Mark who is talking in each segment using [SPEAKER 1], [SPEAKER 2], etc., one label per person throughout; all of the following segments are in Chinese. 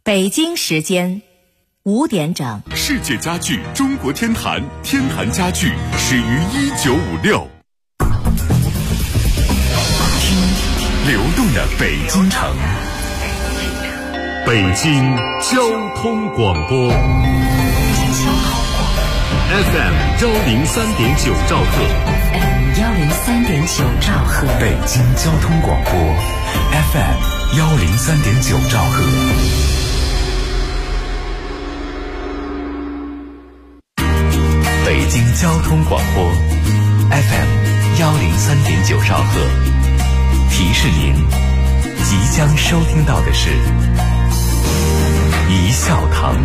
[SPEAKER 1] 北京时间5点整。
[SPEAKER 2] 世界家具中国天坛，天坛家具始于1956。听流动的北京城，北京交通广播 FM 103.9兆赫
[SPEAKER 1] 103.9兆赫，
[SPEAKER 2] 北京交通广播 FM 103.9兆赫。北京交通广播 FM 103.9兆赫，提示您即将收听到的是一笑堂。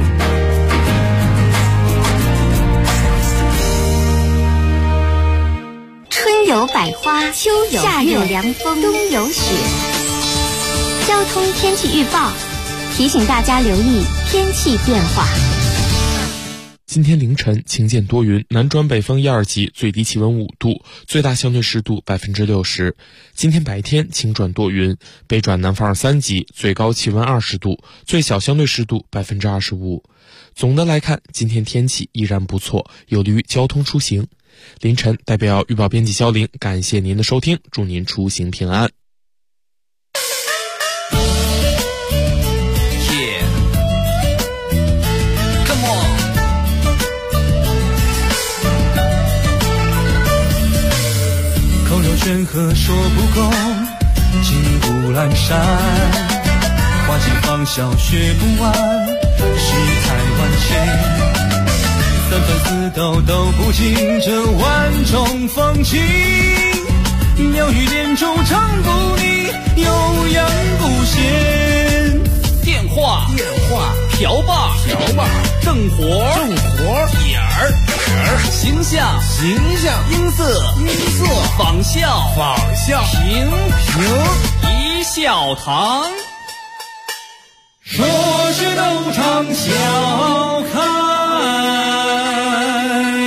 [SPEAKER 3] 春有百花，秋有夏有凉风，冬有雪。交通天气预报提醒大家留意天气变化。
[SPEAKER 4] 今天凌晨晴见多云，南转北风1、2级，最低气温5度，最大相对湿度60%。今天白天晴转多云，北转南风2、3级，最高气温20度，最小相对湿度25%。总的来看，今天天气依然不错，有利于交通出行。凌晨代表预报编辑肖玲，感谢您的收听，祝您出行平安。
[SPEAKER 5] 山河说不够，金不阑珊，花尽芳笑学不完，世态万千，三番四斗都不尽这万种风情，妙语连珠唱不腻，悠扬不闲。
[SPEAKER 6] 电话瓢把正活点儿形象音色仿效评一笑堂，
[SPEAKER 5] 说是都唱笑开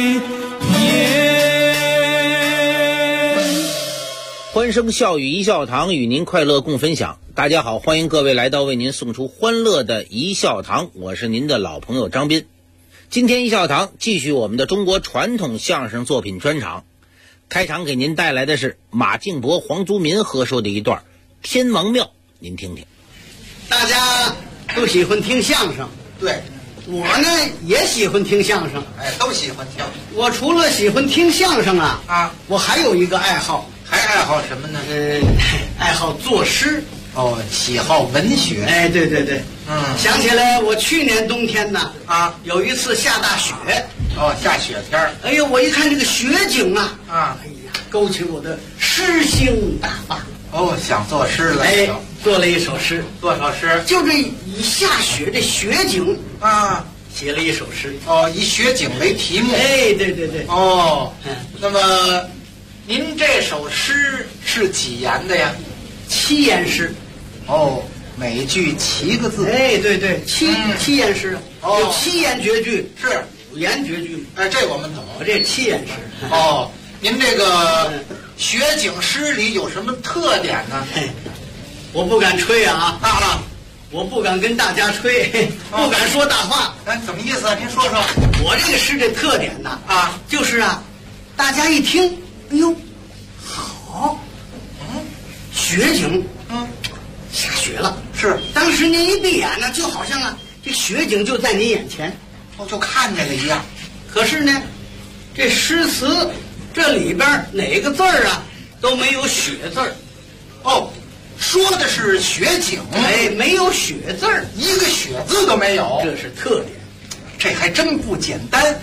[SPEAKER 5] 颜。
[SPEAKER 7] 欢声笑语一笑堂，与您快乐共分享。大家好，欢迎各位来到为您送出欢乐的一笑堂，我是您的老朋友张斌。今天一笑堂继续我们的中国传统相声作品专场，开场给您带来的是马敬伯、黄宗民合说的一段《天王庙》，您听听。
[SPEAKER 8] 大家都喜欢听相声，对，我呢也喜欢听相声，都喜欢听。我除了喜欢听相声我还有一个爱好，还爱好什么呢？爱好作诗。喜好文学。对，想起来我去年冬天呢有一次下大雪，下雪天哎呦，我一看这个雪景哎呀，勾起我的诗兴大发。想作诗了。做了一首诗。多少诗？就这以下雪这雪景写了一首诗。以雪景为题目。对。那么您这首诗是几言的呀？7言诗。每句7个字。对，七言诗。有7言绝句，是5言绝句。这我们懂。这7言诗。您这个雪景诗里有什么特点呢？我不敢吹我不敢跟大家吹，不敢说大话。怎么意思啊？您说说。我这个诗的特点呢就是大家一听，哎呦，好，雪景，下雪了。是，当时您一闭眼呢，就好像这雪景就在你眼前，就看见了一样。可是呢，这诗词这里边哪个字都没有雪字儿。说的是雪景，没有雪字儿，一个雪字都没有，这是特点。这还真不简单。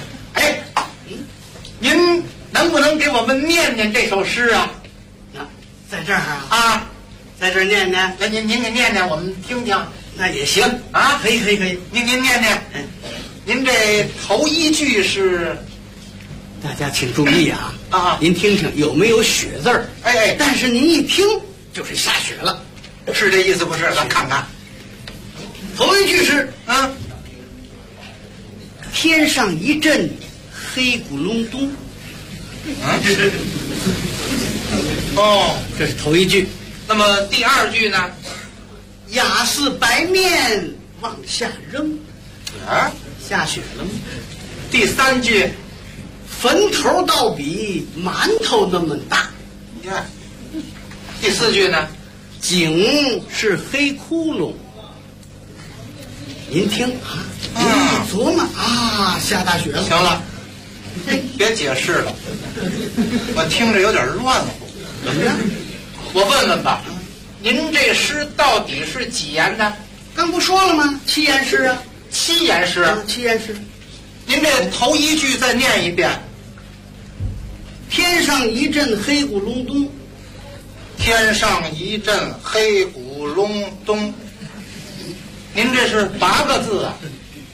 [SPEAKER 8] 您能不能给我们念念这首诗啊？在这儿在这儿念念。那您给念念，我们听听。那也行可以。您念念。您这头一句是，大家请注意您听听有没有雪字儿？但是您一听就是下雪了，是这意思不是？咱看看。头一句是天上一阵黑咕隆咚。这是头一句。那么第二句呢？雅似白面往下扔。
[SPEAKER 9] 啊，
[SPEAKER 8] 下雪了吗？
[SPEAKER 9] 第3句，
[SPEAKER 8] 坟头倒比馒头那么大。
[SPEAKER 9] 你看，第4句呢？
[SPEAKER 8] 井是黑窟窿。您听啊，您一琢磨啊，下大雪了。
[SPEAKER 9] 行了，别解释了，我听着有点乱乎。
[SPEAKER 8] 怎么样？
[SPEAKER 9] 我问问吧，您这诗到底是几言的？
[SPEAKER 8] 刚不说了吗？7言诗啊。
[SPEAKER 9] 7言诗。
[SPEAKER 8] 7言诗。
[SPEAKER 9] 您这头1句再念一遍。
[SPEAKER 8] 天上一阵黑咕隆咚。
[SPEAKER 9] 天上一阵黑咕隆咚。您这是8个字啊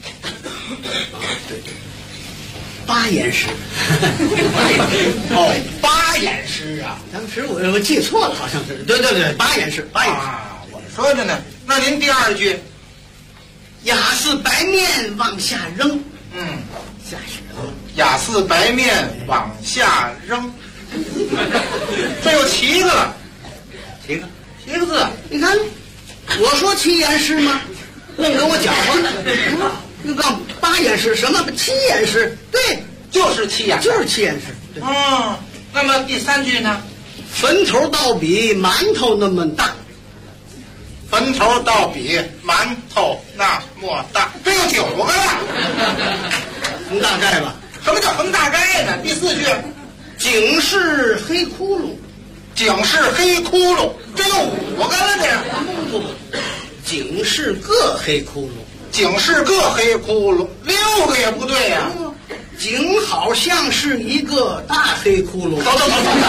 [SPEAKER 8] ？8言诗。
[SPEAKER 9] 哦，8言诗啊！
[SPEAKER 8] 当时我记错了，好像是。对，8言诗，8言诗。
[SPEAKER 9] 啊，我说着呢。那您第2句，
[SPEAKER 8] 雅似白面往下扔。下雪了。
[SPEAKER 9] 雅似白面往下扔。这有7个了。7个字。
[SPEAKER 8] 你看，我说7言诗吗？愣跟我搅和。又告8言诗，什么7言诗？对，
[SPEAKER 9] 就是7言，
[SPEAKER 8] 就是7言诗。
[SPEAKER 9] 那么第3句呢？
[SPEAKER 8] 坟头倒比馒头那么大。
[SPEAKER 9] 坟头倒比馒头那么大，这有9个了。
[SPEAKER 8] 横大概吧？
[SPEAKER 9] 什么叫横大概呢？第4句，
[SPEAKER 8] 井是黑窟窿。
[SPEAKER 9] 井是黑窟窿，这有5个了呢。
[SPEAKER 8] 不，井是个黑窟窿。
[SPEAKER 9] 井是个黑窟窿，6个也不对呀。
[SPEAKER 8] 井好像是一个大黑窟窿。
[SPEAKER 9] 走。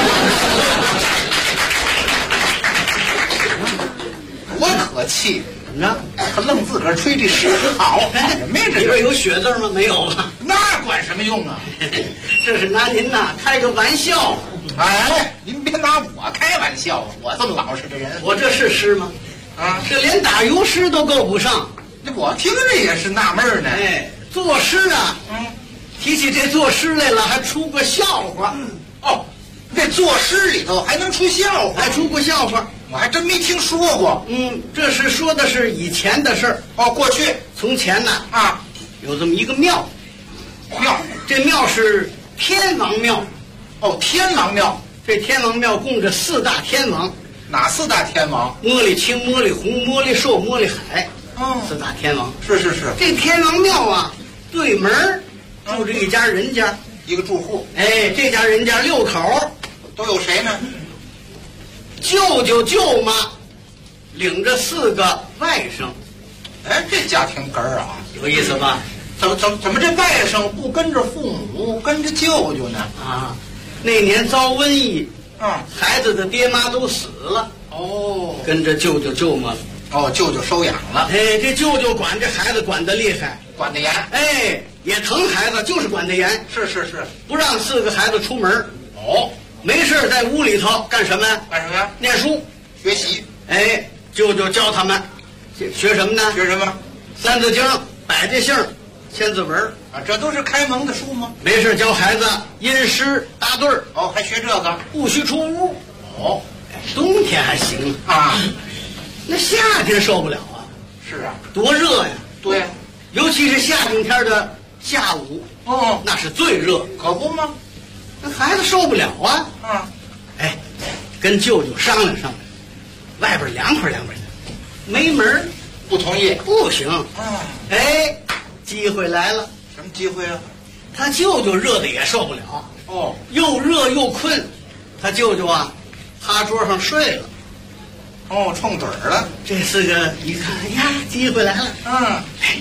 [SPEAKER 9] 我可气，
[SPEAKER 8] 怎么着？
[SPEAKER 9] 他愣自个儿吹这诗好，没这
[SPEAKER 8] 里边有血字吗？没有啊。
[SPEAKER 9] 那管什么用啊？
[SPEAKER 8] 这是拿您呐开个玩笑。
[SPEAKER 9] 哎，您别拿我开玩笑，我这么老实的人，
[SPEAKER 8] 我这是诗吗？
[SPEAKER 9] 啊，
[SPEAKER 8] 这连打油诗都够不上。
[SPEAKER 9] 我听着也是纳闷呢。
[SPEAKER 8] 哎，作诗啊，提起这作诗来了，还出个笑话。
[SPEAKER 9] 哦，这作诗里头还能出笑话？
[SPEAKER 8] 还出过笑话，
[SPEAKER 9] 我还真没听说过。
[SPEAKER 8] 这是说的是以前的事儿。
[SPEAKER 9] 哦，过去
[SPEAKER 8] 从前呢
[SPEAKER 9] 啊，
[SPEAKER 8] 有这么一个庙，这庙是天王庙。
[SPEAKER 9] 哦，天王庙。
[SPEAKER 8] 这天王庙供着4大天王。
[SPEAKER 9] 哪4大天王？
[SPEAKER 8] 茉莉青、茉莉红、茉莉寿、茉莉海。4大天王。
[SPEAKER 9] 是。
[SPEAKER 8] 这天王庙啊，对门住着一家人家，
[SPEAKER 9] 一个住户。
[SPEAKER 8] 哎，这家人家6口，
[SPEAKER 9] 都有谁呢？
[SPEAKER 8] 舅舅舅妈，领着4个外甥。
[SPEAKER 9] 哎，这家庭根儿啊，
[SPEAKER 8] 有意思吧？
[SPEAKER 9] 怎么这外甥不跟着父母，跟着舅舅呢？
[SPEAKER 8] 啊，那年遭瘟疫，孩子的爹妈都死了。
[SPEAKER 9] 哦，
[SPEAKER 8] 跟着舅舅舅妈。
[SPEAKER 9] 哦，舅舅收养了。
[SPEAKER 8] 哎，这舅舅管这孩子管得厉害，
[SPEAKER 9] 管得严。
[SPEAKER 8] 哎，也疼孩子，就是管得严。
[SPEAKER 9] 是，
[SPEAKER 8] 不让4个孩子出门。
[SPEAKER 9] 哦，
[SPEAKER 8] 没事在屋里头干什么呀？
[SPEAKER 9] 干什么呀？
[SPEAKER 8] 念书
[SPEAKER 9] 学习。
[SPEAKER 8] 哎，舅舅教他们学什么呢？
[SPEAKER 9] 学什么？
[SPEAKER 8] 三字经、百家姓、千字文
[SPEAKER 9] 啊，这都是开蒙的书吗？
[SPEAKER 8] 没事教孩子吟诗答对儿。
[SPEAKER 9] 哦，还学这个？
[SPEAKER 8] 不许出屋。
[SPEAKER 9] 哦，
[SPEAKER 8] 冬天还行
[SPEAKER 9] 啊，
[SPEAKER 8] 那夏天受不了啊。
[SPEAKER 9] 是啊，
[SPEAKER 8] 多热呀！
[SPEAKER 9] 对呀，
[SPEAKER 8] 尤其是夏天天的下午，那是最热，
[SPEAKER 9] 可不吗？
[SPEAKER 8] 那孩子受不了啊。哎，跟舅舅商量商量，外边凉快凉快的，没门，
[SPEAKER 9] 不同意，
[SPEAKER 8] 不行。哎，机会来了。
[SPEAKER 9] 什么机会啊？
[SPEAKER 8] 他舅舅热的也受不了。
[SPEAKER 9] 哦，
[SPEAKER 8] 又热又困，他舅舅啊，趴桌上睡了。
[SPEAKER 9] 哦，冲盹儿了。
[SPEAKER 8] 这4个一看，哎呀，机会来了。哎，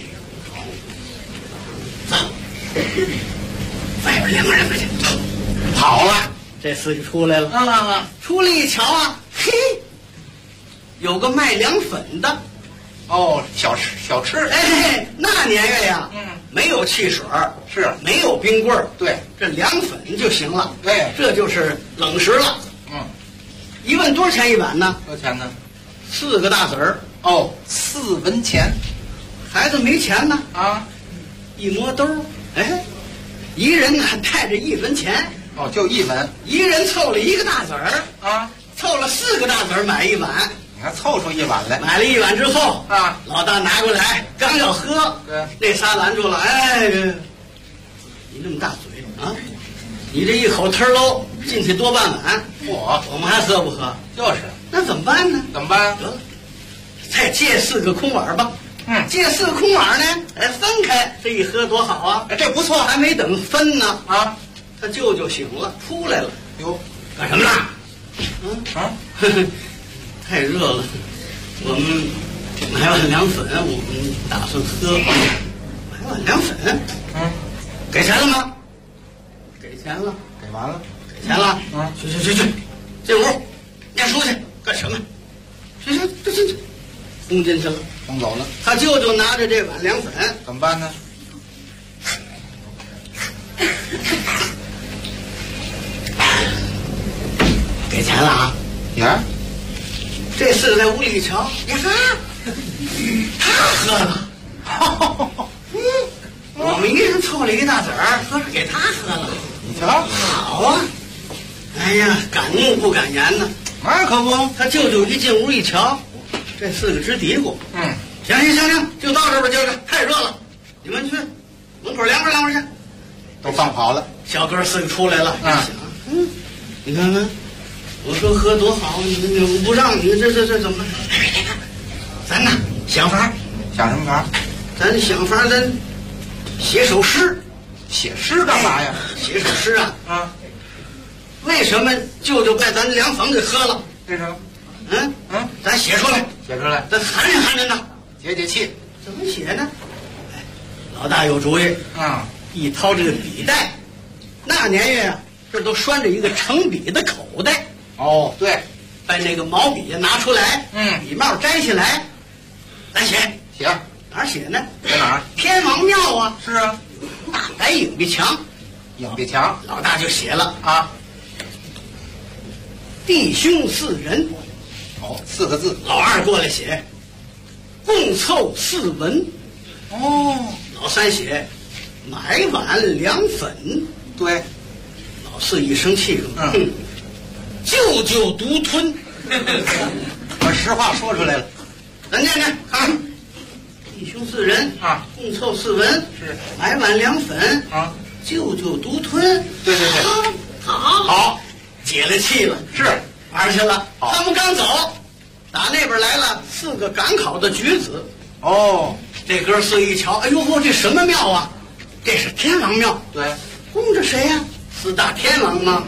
[SPEAKER 8] 走，外边凉快凉快去。
[SPEAKER 9] 跑了。
[SPEAKER 8] 这4个出来了。出来一瞧啊，嘿，有个卖凉粉的。
[SPEAKER 9] 哦，小吃。
[SPEAKER 8] 哎，那年月呀，没有汽水，
[SPEAKER 9] 是
[SPEAKER 8] 没有冰棍儿，
[SPEAKER 9] 对，
[SPEAKER 8] 这凉粉就行了。
[SPEAKER 9] 对，
[SPEAKER 8] 这就是冷食了。一问多少钱一碗呢？
[SPEAKER 9] 多少钱呢
[SPEAKER 8] ？4个大子儿。
[SPEAKER 9] 哦，4文钱。
[SPEAKER 8] 孩子没钱呢
[SPEAKER 9] 啊，
[SPEAKER 8] 一摸兜，哎，一人呢带着1文钱。
[SPEAKER 9] 哦，就1文，
[SPEAKER 8] 一人凑了1个大子儿
[SPEAKER 9] 啊，
[SPEAKER 8] 凑了4个大子儿买一碗。
[SPEAKER 9] 你还凑出一碗来。
[SPEAKER 8] 买了一碗之后
[SPEAKER 9] 啊，
[SPEAKER 8] 老大拿过来，刚要喝，
[SPEAKER 9] 对，
[SPEAKER 8] 那仨拦住了。哎，你那么大嘴啊！你这一口吞喽进去多半碗，我们还喝不喝？
[SPEAKER 9] 就是。
[SPEAKER 8] 那怎么办呢？
[SPEAKER 9] 怎么办？
[SPEAKER 8] 得了，再借4个空碗吧。借4个空碗呢，分开，这一喝多好啊！
[SPEAKER 9] 这不错。
[SPEAKER 8] 还没等分呢，
[SPEAKER 9] 啊，
[SPEAKER 8] 他舅舅醒了，出来了。
[SPEAKER 9] 哟，
[SPEAKER 8] 干什么呢？太热了，我们买碗凉粉，我们打算喝。买碗凉粉？给钱了吗？给钱了。
[SPEAKER 9] 给完了。
[SPEAKER 8] 给钱了。去，进屋念书去。干什么？去，轰进去了，
[SPEAKER 9] 轰走了。
[SPEAKER 8] 他舅舅拿着这碗凉粉，
[SPEAKER 9] 怎么办呢？
[SPEAKER 8] 给钱了啊！
[SPEAKER 9] 呀，
[SPEAKER 8] 这4个在屋里一瞧，呀哈，他喝了。我们一人凑了一大子儿，合着给他喝了。
[SPEAKER 9] 你瞧，
[SPEAKER 8] 好啊！哎呀，敢怒不敢言呢。
[SPEAKER 9] 那可不。
[SPEAKER 8] 他舅舅一进屋一瞧，这4个直嘀咕。行，就到这吧，舅舅，太热了，你们去门口凉快去。
[SPEAKER 9] 都放跑了。
[SPEAKER 8] 小哥4个出来了，你看看，我说喝多好，你不让你这怎么办？咱呐想法。
[SPEAKER 9] 想什么法？
[SPEAKER 8] 咱想法，咱写首诗。
[SPEAKER 9] 写诗干嘛呀？
[SPEAKER 8] 写首诗啊！为什么舅舅把咱凉粉给喝了？
[SPEAKER 9] 为什么？
[SPEAKER 8] 咱写出来，咱含着呢，
[SPEAKER 9] 解气。
[SPEAKER 8] 怎么写呢？老大有主意啊！一掏这个笔袋，那年月啊，这都拴着一个盛笔的口袋。
[SPEAKER 9] 哦，对，
[SPEAKER 8] 把那个毛笔拿出来，笔帽摘下来，咱写哪儿写呢？
[SPEAKER 9] 在哪儿？
[SPEAKER 8] 天王庙啊！
[SPEAKER 9] 是啊，
[SPEAKER 8] 大白影壁墙，老大就写了啊。弟兄4人
[SPEAKER 9] ，4个字。
[SPEAKER 8] 老二过来写，共凑4文。老三写，买碗凉粉。
[SPEAKER 9] 对，
[SPEAKER 8] 老四一生气了，舅舅独吞，
[SPEAKER 9] 把实话说出来了。
[SPEAKER 8] 咱念念啊，弟兄4人啊，共凑4文，是买碗凉粉啊，舅舅独吞。
[SPEAKER 9] 对，
[SPEAKER 8] 好，解了气了，
[SPEAKER 9] 是
[SPEAKER 8] 玩去了。他们刚走，打那边来了4个赶考的举子。这哥4一瞧，哎呦，这什么庙啊？这是天王庙。
[SPEAKER 9] 对，
[SPEAKER 8] 供着谁呀？4大天王吗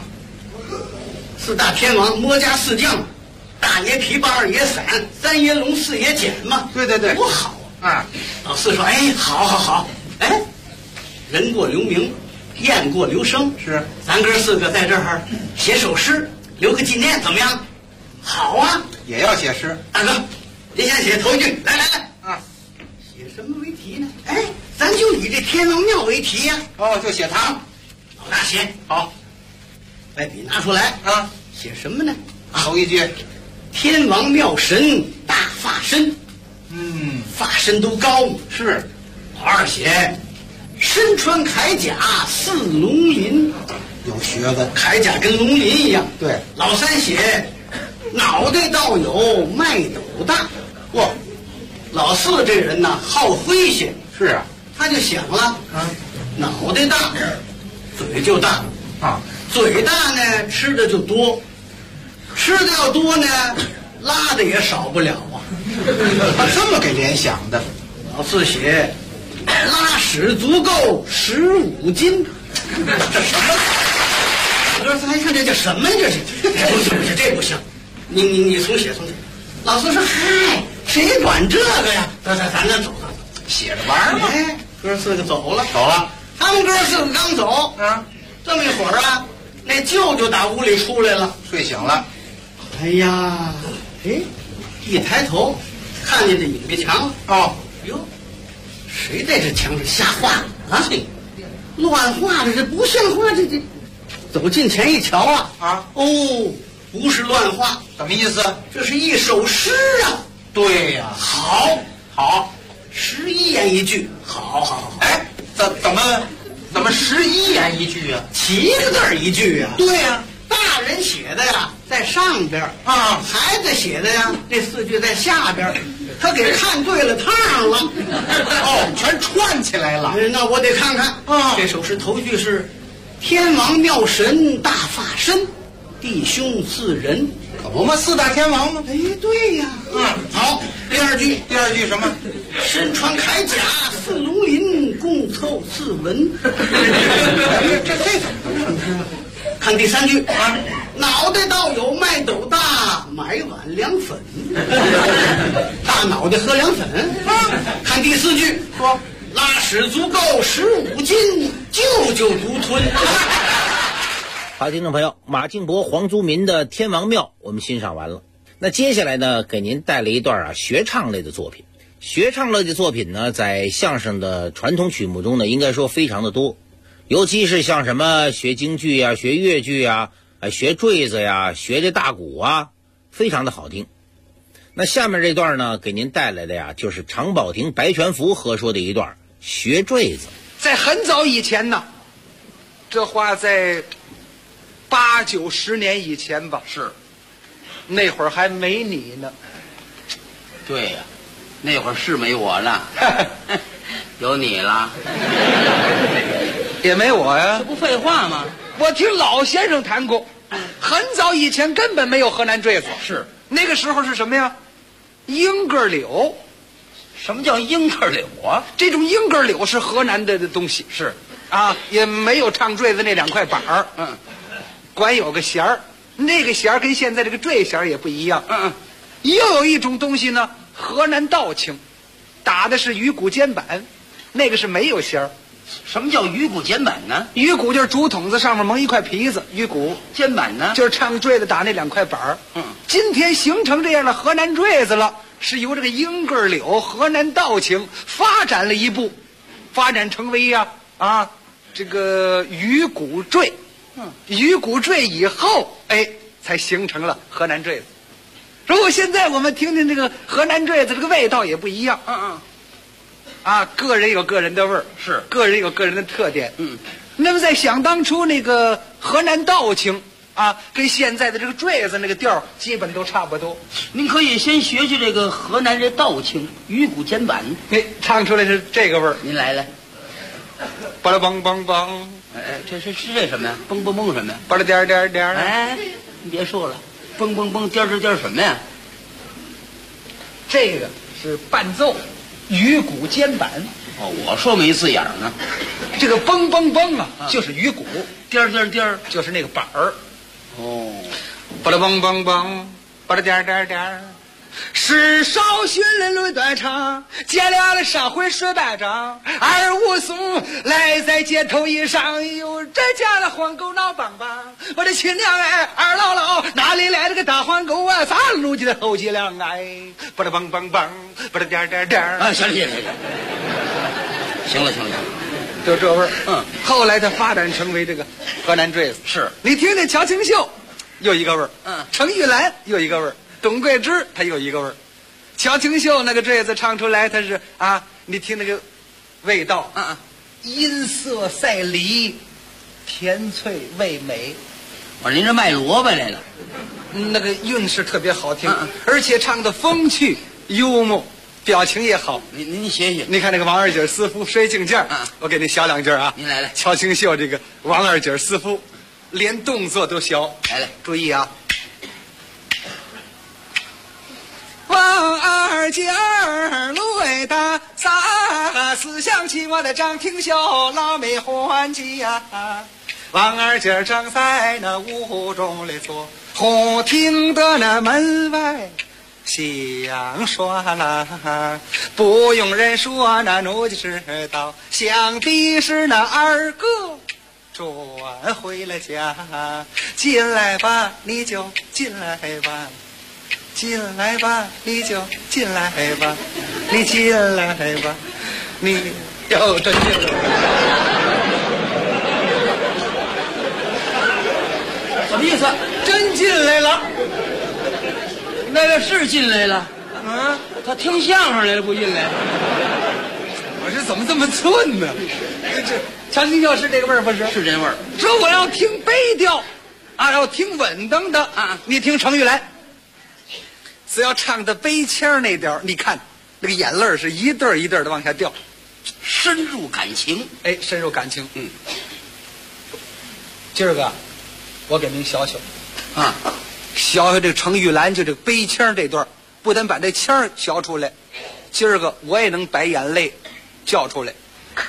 [SPEAKER 8] ？4大天王，魔家4将，大爷皮八二爷伞，三爷龙四爷锏嘛。
[SPEAKER 9] 对，
[SPEAKER 8] 多好啊！老四说：“哎，好，哎，人过留名，雁过留声，
[SPEAKER 9] 是
[SPEAKER 8] 咱哥4个在这儿写首诗，留个纪念，怎么样？好啊，
[SPEAKER 9] 也要写诗。
[SPEAKER 8] 大哥，您先写头一句，来啊，写什么为题呢？哎，咱就以这天王庙为题呀。
[SPEAKER 9] 就写他。
[SPEAKER 8] 老大写好，把笔拿出来啊，写什么呢？
[SPEAKER 9] 头一句，
[SPEAKER 8] 天王庙神大发身。发身都高。是。老二写身穿铠甲似龙鳞，
[SPEAKER 9] 有学问，
[SPEAKER 8] 铠甲跟龙鳞一样。
[SPEAKER 9] 对。
[SPEAKER 8] 老三写脑袋倒有麦斗大。老四这人呢好诙谐。
[SPEAKER 9] 是啊。
[SPEAKER 8] 他就想了脑袋大，嘴就大啊。嘴大呢，吃的就多，吃的要多呢，拉的也少不了啊。
[SPEAKER 9] 他这么给联想的。
[SPEAKER 8] 老四写拉屎足够15斤。这什么？我说咱一看这叫什么呀？这不行，你重写。老四说：“嗨，谁管这个呀？咱走，
[SPEAKER 9] 写着玩嘛。”
[SPEAKER 8] 哎，哥4个走了。
[SPEAKER 9] 他
[SPEAKER 8] 们哥4个刚走啊，这么一会儿啊，那舅舅打屋里出来了，
[SPEAKER 9] 睡醒了。
[SPEAKER 8] 哎呀，一抬头看见这影壁墙哟，谁在这墙上瞎画啊？乱画的，这不像话！这走近前一瞧不是乱画，
[SPEAKER 9] 什么意思？
[SPEAKER 8] 这是一首诗啊！
[SPEAKER 9] 对呀，好
[SPEAKER 8] ，11言一句，好。
[SPEAKER 9] 哎，怎么11言一句啊？
[SPEAKER 8] 7个字一句啊？
[SPEAKER 9] 对呀，
[SPEAKER 8] 大人写的呀在上边啊，孩子写的呀这4句在下边，他给看对了趟了。
[SPEAKER 9] 哦，全串起来了。
[SPEAKER 8] 那我得看看啊。这首诗头句是天王庙神大发身，弟兄4人。
[SPEAKER 9] 可不嘛，4大天王吗？
[SPEAKER 8] 哎，对呀。好。第二句
[SPEAKER 9] 什么？
[SPEAKER 8] 身穿铠甲4龙鳞，共凑4文。这怎么回事？看第3句啊，脑袋倒有卖斗大，买碗凉粉。大脑袋喝凉粉啊。看第4句说拉屎足够15斤，舅独吞。
[SPEAKER 7] 好，听众朋友，马敬伯、黄宗民的《天王庙》我们欣赏完了。那接下来呢，给您带来一段学唱类的作品。学唱类的作品呢，在相声的传统曲目中呢，应该说非常的多，尤其是像什么学京剧呀、学越剧呀、学坠子呀、学这大鼓啊，非常的好听。那下面这段呢，给您带来的呀，就是常宝霆、白全福合说的一段学坠子。
[SPEAKER 10] 在很早以前呢，这话在8、9、10年以前吧，
[SPEAKER 9] 是
[SPEAKER 10] 那会儿还没你呢。
[SPEAKER 11] 对呀，那会儿是没我呢。有你了。
[SPEAKER 10] 也没我呀。
[SPEAKER 11] 这不废话吗？
[SPEAKER 10] 我听老先生谈过，很早以前根本没有河南坠子。
[SPEAKER 11] 是
[SPEAKER 10] 那个时候是什么呀？秧歌柳。
[SPEAKER 11] 什么叫秧歌柳啊？
[SPEAKER 10] 这种秧歌柳是河南的东西。
[SPEAKER 11] 是
[SPEAKER 10] 啊，也没有唱坠子那2块板儿。管有个弦儿，那个弦儿跟现在这个坠弦也不一样。又有一种东西呢，河南道磬，打的是鱼骨肩板，那个是没有弦儿。
[SPEAKER 11] 什么叫鱼骨肩板呢？
[SPEAKER 10] 鱼骨就是竹筒子上面蒙一块皮子，鱼骨。
[SPEAKER 11] 肩板呢，
[SPEAKER 10] 就是唱坠子打那2块板儿。今天形成这样的河南坠子了，是由这个秧歌柳、河南道磬发展了一步，发展成为这个鱼骨坠。鱼骨坠以后，才形成了河南坠子。如果现在我们听听这个河南坠子，这个味道也不一样。个人有个人的味儿，
[SPEAKER 11] 是
[SPEAKER 10] 个人有个人的特点。那么在想当初那个河南道磬跟现在的这个坠子那个调基本都差不多。
[SPEAKER 11] 您可以先学学这个河南这道磬鱼骨肩板，
[SPEAKER 10] 唱出来是这个味儿。
[SPEAKER 11] 您来，
[SPEAKER 10] 巴拉梆梆梆。
[SPEAKER 11] 这什么呀？蹦蹦蹦什么呀？
[SPEAKER 10] 巴拉颠颠颠。
[SPEAKER 11] 你别说了，蹦蹦蹦颠颠什么呀？
[SPEAKER 10] 这个是伴奏鱼骨肩板。
[SPEAKER 11] 我说没字眼呢。
[SPEAKER 10] 这个蹦蹦蹦就是鱼骨，
[SPEAKER 11] 颠颠颠
[SPEAKER 10] 就是那个板儿。巴拉梆梆梆，巴拉颠颠颠。是少训人论断肠，见了上回水半张。二武松来在街头一上，有这家的黄狗闹梆梆。我的亲娘二姥姥哪里来这个大黄狗啊？咋路记的后脊梁巴拉梆梆梆，巴拉颠颠颠。
[SPEAKER 11] 行了，
[SPEAKER 10] 就这味儿。后来它发展成为这个河南坠子。
[SPEAKER 11] 是
[SPEAKER 10] 你听听乔清秀又一个味儿，程玉兰又一个味儿，董桂芝他有一个味儿。乔清秀那个坠子唱出来，他是你听那个味道音色赛梨，甜脆味美。
[SPEAKER 11] 我说您这卖萝卜来了。
[SPEAKER 10] 那个韵是特别好听，而且唱的风趣幽默，表情也好。
[SPEAKER 11] 您学学。
[SPEAKER 10] 你看那个王二姐私夫摔镜架，我给您小2句啊。
[SPEAKER 11] 您来。
[SPEAKER 10] 乔清秀这个王二姐私夫，连动作都小。
[SPEAKER 11] 来，
[SPEAKER 10] 注意啊。王二姐儿泪大洒，思想起我的张廷秀老妹还家。王二姐儿正在那屋中里坐，忽听得那门外响刷啦，不用人说那奴就知道，想必是那二哥转回了家。进来吧，你就进来吧，进来吧，你就进来吧，你进来吧，你又真进来。
[SPEAKER 11] 什么意思？
[SPEAKER 10] 真进来了。
[SPEAKER 11] 那个是进来了，他听相声来了不进来。
[SPEAKER 10] 我这怎么这么寸呢？这强清秀是这个味儿不是？
[SPEAKER 11] 是这味儿。
[SPEAKER 10] 说我要听悲调， 啊，要听稳当的啊，你听程玉兰，只要唱的悲腔那调，你看那个眼泪是一对一对的往下掉，
[SPEAKER 11] 深入感情。
[SPEAKER 10] 哎，深入感情。今儿个我给您学学啊，学学这个程玉兰就这个悲腔这段，不但把这腔学出来，今儿个我也能把眼泪叫出来。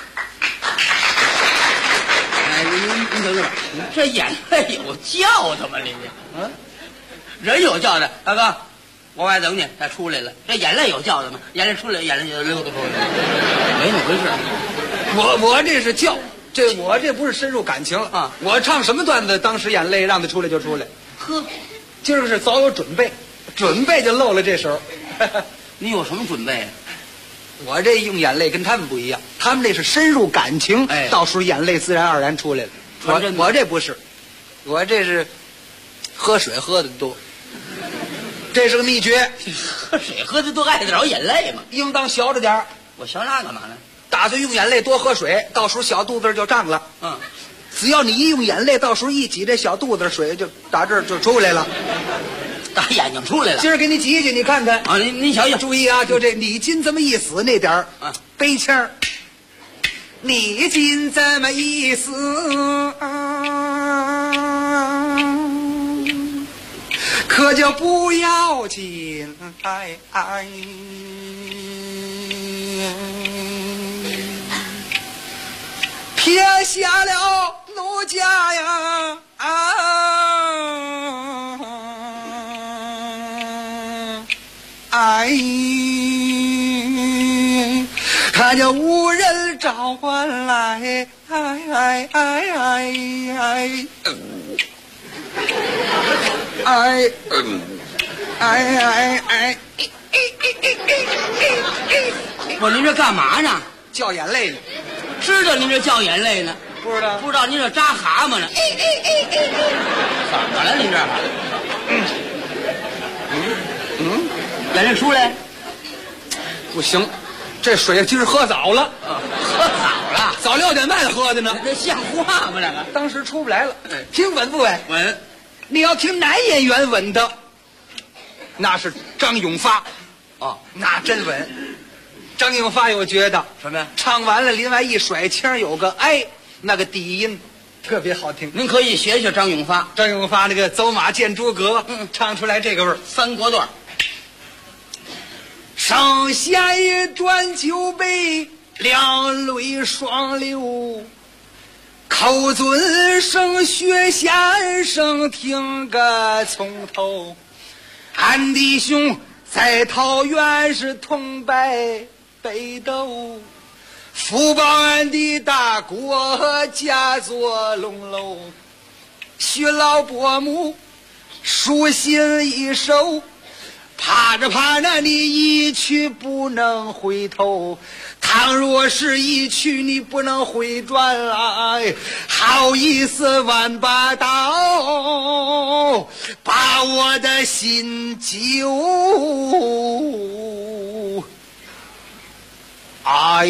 [SPEAKER 11] 哎，您等等，这眼泪有叫的吗？您这，人有叫的，大哥，我外等你，他出来了。这眼泪有叫的吗？眼泪出来，眼泪就溜达出来了，没那回事。
[SPEAKER 10] 我这是叫，我这不是深入感情啊！我唱什么段子，当时眼泪让他出来就出来。
[SPEAKER 11] 呵，
[SPEAKER 10] 今儿是早有准备，准备就漏了这手。
[SPEAKER 11] 你有什么准备啊？
[SPEAKER 10] 我这用眼泪跟他们不一样，他们这是深入感情，哎，到时候眼泪自然而然出来了。我这不是，我这是喝水喝的多，这是个秘诀。
[SPEAKER 11] 喝水喝的多，爱得着眼泪嘛？
[SPEAKER 10] 应当学着点。
[SPEAKER 11] 我学那干嘛呢？
[SPEAKER 10] 打算用眼泪多喝水，到时候小肚子就胀了。只要你一用眼泪，到时候一挤，这小肚子水就打这儿就出来了。
[SPEAKER 11] 打眼睛出来了。
[SPEAKER 10] 今儿给你挤一挤，你看看
[SPEAKER 11] 啊，您瞧瞧，
[SPEAKER 10] 注意啊，就这你今这么一死那点儿啊，悲腔你今这么一死，可就不要紧，撇下了奴家呀他就无人召唤来，
[SPEAKER 11] 我您这干嘛呢？
[SPEAKER 10] 叫眼泪呢。
[SPEAKER 11] 知道您这叫眼泪呢？
[SPEAKER 10] 不知道，
[SPEAKER 11] 不知道您这扎蛤蟆呢？怎么了？您这？眼泪出来？
[SPEAKER 10] 不行，这水今儿喝早了，
[SPEAKER 11] 喝早了，
[SPEAKER 10] 早6点半喝的呢。
[SPEAKER 11] 这像话吗？这个
[SPEAKER 10] 当时出不来了。听稳不稳？
[SPEAKER 11] 稳。
[SPEAKER 10] 你要听男演员稳的，那是张永发。那真稳。张永发有觉得
[SPEAKER 11] 什么呀？
[SPEAKER 10] 唱完了，另外一甩腔，有个那个低音特别好听。
[SPEAKER 11] 您可以学学张永发。
[SPEAKER 10] 张永发那个走马见诸葛，唱出来这个味儿。
[SPEAKER 11] 三国段。
[SPEAKER 10] 上下一转酒杯，两泪双流，口尊声学先生，听个从头。俺弟兄在桃园是同拜北斗，福报俺的大国家作龙楼，徐老伯母书信一手，怕着怕着你一去不能回头，倘若是一去你不能回转来，好意思万把刀把我的心揪。哎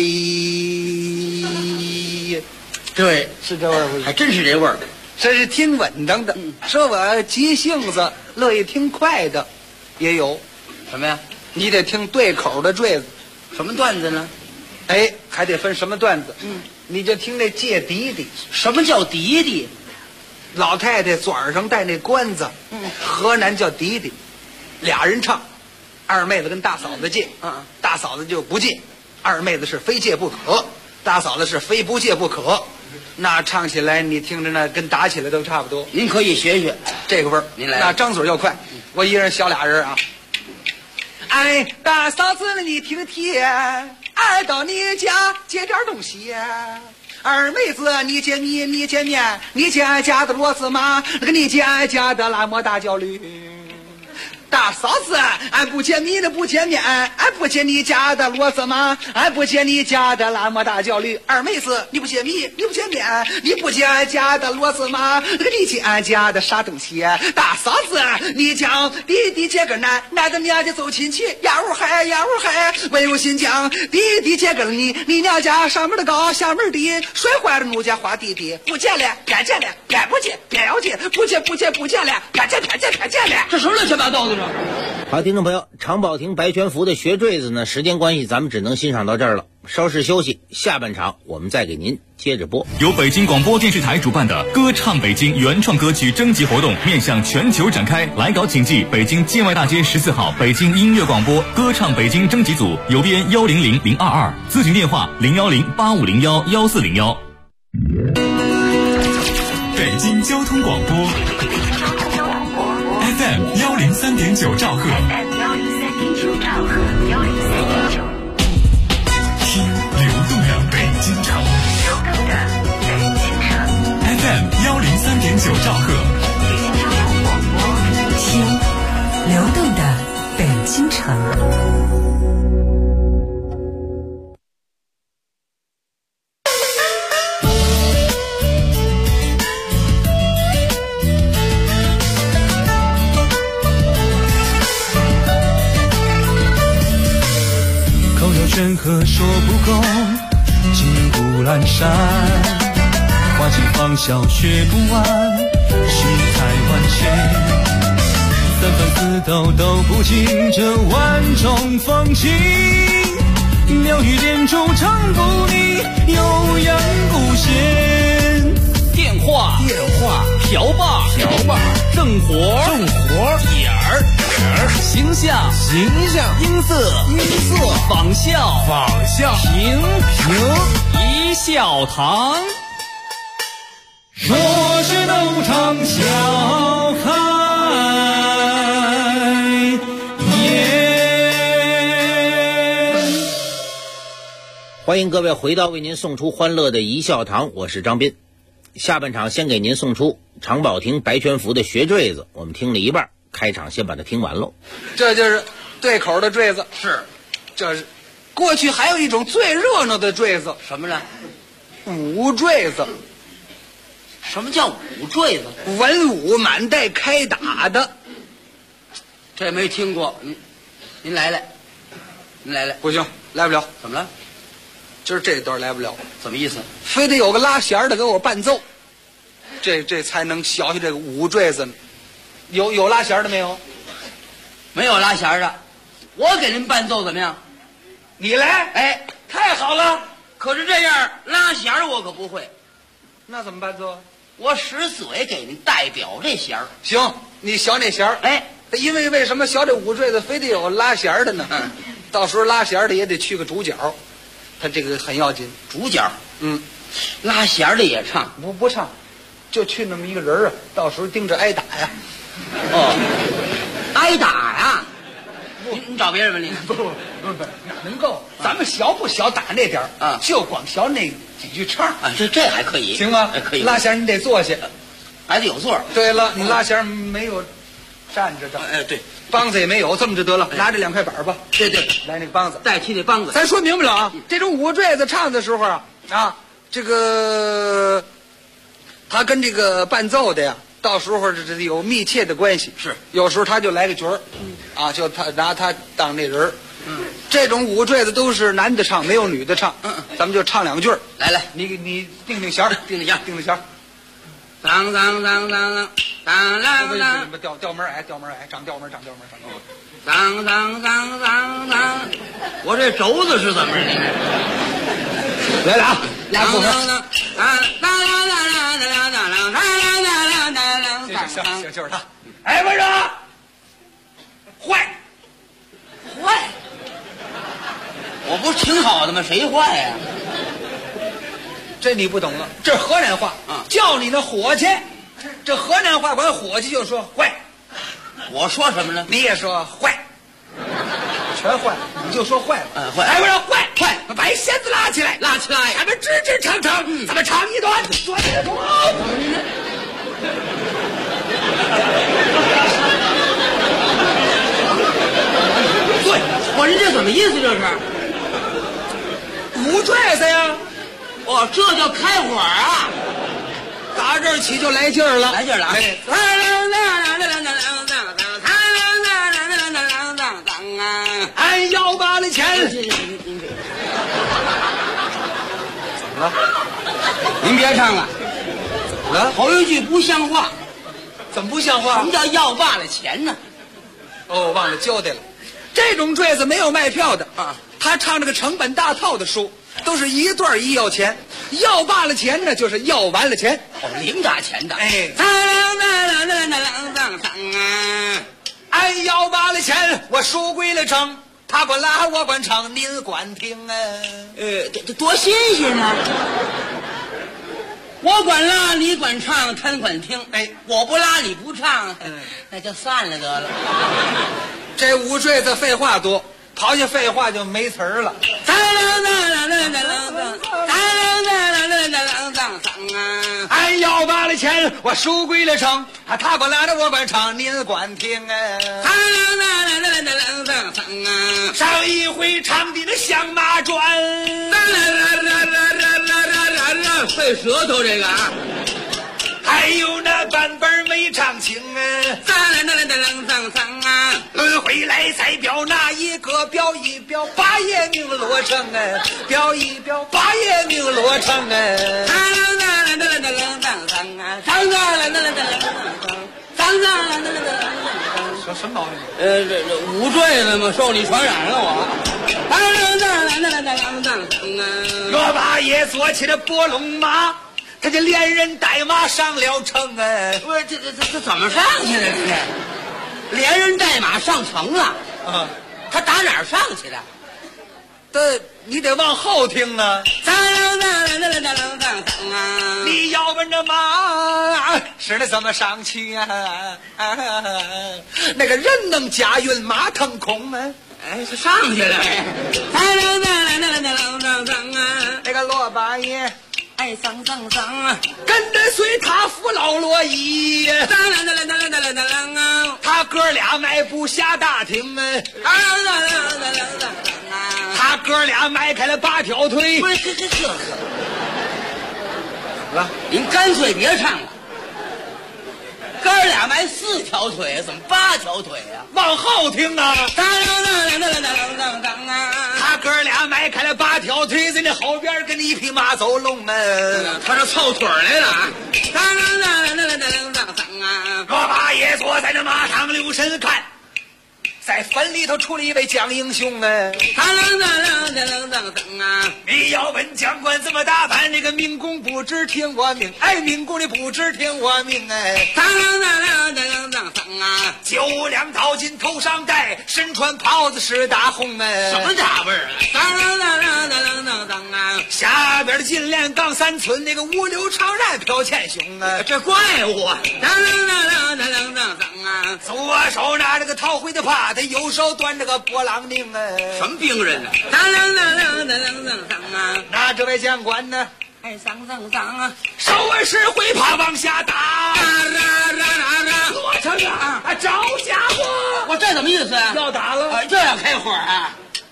[SPEAKER 10] 呀，
[SPEAKER 11] 对，
[SPEAKER 10] 是这味儿，
[SPEAKER 11] 还真是这味儿。
[SPEAKER 10] 这是听稳当的。说我急性子，乐意听快的，也有。
[SPEAKER 11] 什么呀？
[SPEAKER 10] 你得听对口的坠子。
[SPEAKER 11] 什么段子呢？
[SPEAKER 10] 还得分什么段子。你就听这借笛笛。
[SPEAKER 11] 什么叫笛笛？
[SPEAKER 10] 老太太嘴上戴那冠子。河南叫笛笛。俩人唱，二妹子跟大嫂子借。大嫂子就不借，二妹子是非借不可，大嫂子是非不借不可。那唱起来你听着那跟打起来都差不多。
[SPEAKER 11] 您可以学学
[SPEAKER 10] 这个味儿。
[SPEAKER 11] 您来。
[SPEAKER 10] 那张嘴又快。我一人小俩人啊。大嫂子你听听，俺到你家借点东西。二妹子你见面，你见俺家的骡子马，那个你见俺家的拉磨大脚驴。 大嫂子，俺不见你的不见面，俺不见你家的骡子马，俺不见你家的那么大脚驴。二妹子，你不见米，你不见面，你不见俺家的骡子马，你见俺家的啥东西？大嫂子，你将弟弟接个男的娘家走亲戚，呀呜嗨呀呜嗨，唯有新疆弟弟接个你娘家上门的高下门低，摔坏了奴家花弟弟，不见了偏见了偏不见偏要见，不见了偏见了，
[SPEAKER 11] 这什么乱七八糟的这？
[SPEAKER 7] 好，听众朋友，常宝霆白全福的学坠子呢，时间关系咱们只能欣赏到这儿了，稍事休息，下半场我们再给您接着播。
[SPEAKER 2] 由北京广播电视台主办的歌唱北京原创歌曲征集活动面向全球展开，来稿请寄北京建外大街14号北京音乐广播歌唱北京征集组，邮编100022，咨询电话01085011401。北京交通广播 FM 103.9兆赫，听流动的北京城，FM 103.9兆赫，
[SPEAKER 12] 听流动的北京城。
[SPEAKER 5] 山河说不够，金谷阑珊，花季芳笑学不完，世态万千，三番四斗都不尽这万种风情，妙语连珠唱不腻，悠扬不闲。
[SPEAKER 6] 电话瓢把正活眼儿形象音色仿效平一笑堂。
[SPEAKER 5] 说是斗场笑开颜。
[SPEAKER 7] 欢迎各位回到为您送出欢乐的一笑堂，我是张斌。下半场先给您送出常宝霆白全福的学坠子，我们听了一半，开场先把它听完喽。
[SPEAKER 10] 这就是对口的坠子，
[SPEAKER 11] 是，
[SPEAKER 10] 这是过去还有一种最热闹的坠子，
[SPEAKER 11] 什么呢？
[SPEAKER 10] 舞坠子。
[SPEAKER 11] 什么叫舞坠子？
[SPEAKER 10] 文武满带开打的，
[SPEAKER 11] 这没听过。您来，
[SPEAKER 10] 不行，来不了。
[SPEAKER 11] 怎么了？
[SPEAKER 10] 今儿这段来不了。
[SPEAKER 11] 什么意思？
[SPEAKER 10] 非得有个拉弦的给我伴奏，这才能学习这个舞坠子呢。有拉弦的没有？
[SPEAKER 11] 没有拉弦的，我给您伴奏怎么样？
[SPEAKER 10] 你来，
[SPEAKER 11] 哎，
[SPEAKER 10] 太好了。
[SPEAKER 11] 可是这样拉弦我可不会。
[SPEAKER 10] 那怎么伴奏？
[SPEAKER 11] 我使嘴给您代表这弦儿。
[SPEAKER 10] 行，你学那弦儿。
[SPEAKER 11] 哎，
[SPEAKER 10] 因为什么学这舞坠子非得有拉弦的呢？到时候拉弦的也得去个主角，他这个很要紧。
[SPEAKER 11] 主角，拉弦的也唱？
[SPEAKER 10] 不唱，就去那么一个人啊，到时候盯着挨打呀。
[SPEAKER 11] 挨打呀？你找别人吧你。
[SPEAKER 10] 不，哪能够？咱们学不学打那点儿啊？就光学那几句唱
[SPEAKER 11] 啊，这还可以，
[SPEAKER 10] 行吗？
[SPEAKER 11] 可以。
[SPEAKER 10] 拉弦你得坐下，
[SPEAKER 11] 还得有座。
[SPEAKER 10] 对了，你拉弦没有站着的。
[SPEAKER 11] 哎，对，
[SPEAKER 10] 梆子也没有，这么就得了。拿这2块板吧。
[SPEAKER 11] 对，
[SPEAKER 10] 来那个梆子，
[SPEAKER 11] 代替那梆子。
[SPEAKER 10] 咱说明白了啊，这种舞坠子唱的时候啊，这个他跟这个伴奏的呀，到时候这有密切的关系。是，有时候他就来个角儿，就他拿他当那人儿。这种舞坠子都是男的唱，没有女的唱。咱们就唱2句。
[SPEAKER 11] 来，
[SPEAKER 10] 你定弦儿，定弦儿。
[SPEAKER 11] 当当当当当当当当，
[SPEAKER 10] 调门矮，长调门。
[SPEAKER 11] 当当当当当，我这轴子是怎么着？
[SPEAKER 10] 来了啊，俩副歌。行，就是他。哎，文生，坏，
[SPEAKER 11] 我不是挺好的吗？谁坏呀？
[SPEAKER 10] 这你不懂了，这河南话叫你那伙计，这河南话管伙计就说坏。
[SPEAKER 11] 我说什么呢？
[SPEAKER 10] 你也说坏，全坏，你就说坏了。坏。哎，我说坏，把一弦子拉起来，咱们支唱，咱们唱一段。说你的头。
[SPEAKER 11] 我这怎么意思？这是
[SPEAKER 10] 舞坠子呀！
[SPEAKER 11] 哦，这叫开火啊！
[SPEAKER 10] 打这儿起就来劲儿了，
[SPEAKER 11] 来劲儿了！
[SPEAKER 10] 俺要把的钱。
[SPEAKER 11] 怎么了？您别唱了，头一句不像话。
[SPEAKER 10] 怎么不像话？
[SPEAKER 11] 什么叫要罢了钱呢？
[SPEAKER 10] 哦，忘了交代了。这种坠子没有卖票的啊，他唱这个成本大套的书，都是一段一要钱，要罢了钱呢，就是要完了钱。
[SPEAKER 11] 哦，零打钱的。
[SPEAKER 10] 哎，俺要罢了钱，我书归了正，他管拉我管唱，您管听啊。
[SPEAKER 11] 这多新鲜啊！我管拉，你管唱，他管听。
[SPEAKER 10] 哎，
[SPEAKER 11] 我不拉，你不唱，那就散了得了。
[SPEAKER 10] 这舞坠子废话多，刨下废话就没词儿了。俺要罢了钱，我书归了正，他管拉的我管唱，您管听啊。上一回唱的那响马转，
[SPEAKER 11] 费舌头这个啊。
[SPEAKER 10] 还有那版本没唱清啊，轮回来再标哪一个？标一标八爷命落成啊，标一标八爷命落成啊。什么毛病？
[SPEAKER 11] 这舞坠子嘛，受你传染了我。
[SPEAKER 10] 罗八爷坐起了波龙马，他就连人带马上了城啊！
[SPEAKER 11] 不是，这怎么上去的？这连人带马上城了啊！他打哪儿上去的？
[SPEAKER 10] 你得往后听啊！你要问这马是的怎么上去啊？那个人能驾云，马腾空啊！
[SPEAKER 11] 哎，是上去了。
[SPEAKER 10] 那个罗八爷。
[SPEAKER 11] 哎，桑啊，
[SPEAKER 10] 跟着随他扶老罗衣，他哥俩迈步下大厅啊，他哥俩迈开了8条腿。
[SPEAKER 11] 不是这怎么了？您干脆别唱了。哥俩迈4条腿，怎么8条腿啊？
[SPEAKER 10] 往后听啊！他哥俩迈开了8条腿，在那后边跟一匹马走龙啊！
[SPEAKER 11] 他这凑腿来了啊！
[SPEAKER 10] 罗八爷坐在那马上留神看，在坟里头出了一位蒋英雄啊！你要问将官怎么打扮，那个民工不知听我命，哎，民工你不知听我命哎！9两刀金头上戴，身穿袍子是大红哎！
[SPEAKER 11] 什么打扮
[SPEAKER 10] 啊？下边的金莲杠3寸，那个5柳长髯飘前胸啊！
[SPEAKER 11] 这怪物啊！
[SPEAKER 10] 左手拿着个桃灰的耙，他右手端着个波浪铃啊！
[SPEAKER 11] 什么兵人呢？
[SPEAKER 10] 那这位将官呢？
[SPEAKER 11] 哎，桑啊！
[SPEAKER 10] 手是挥耙往下打，落成啊！招家伙！
[SPEAKER 11] 我这怎么意思啊？
[SPEAKER 10] 要打了，
[SPEAKER 11] 这要开火啊！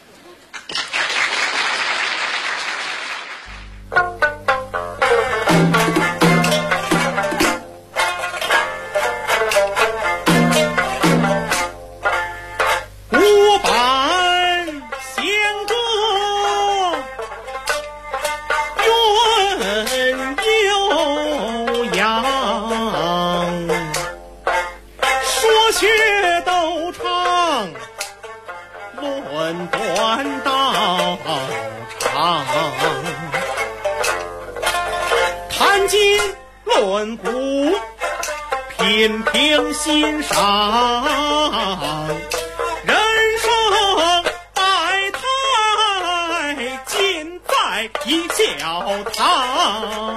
[SPEAKER 13] 论古品评欣赏，人生百态尽在一教堂。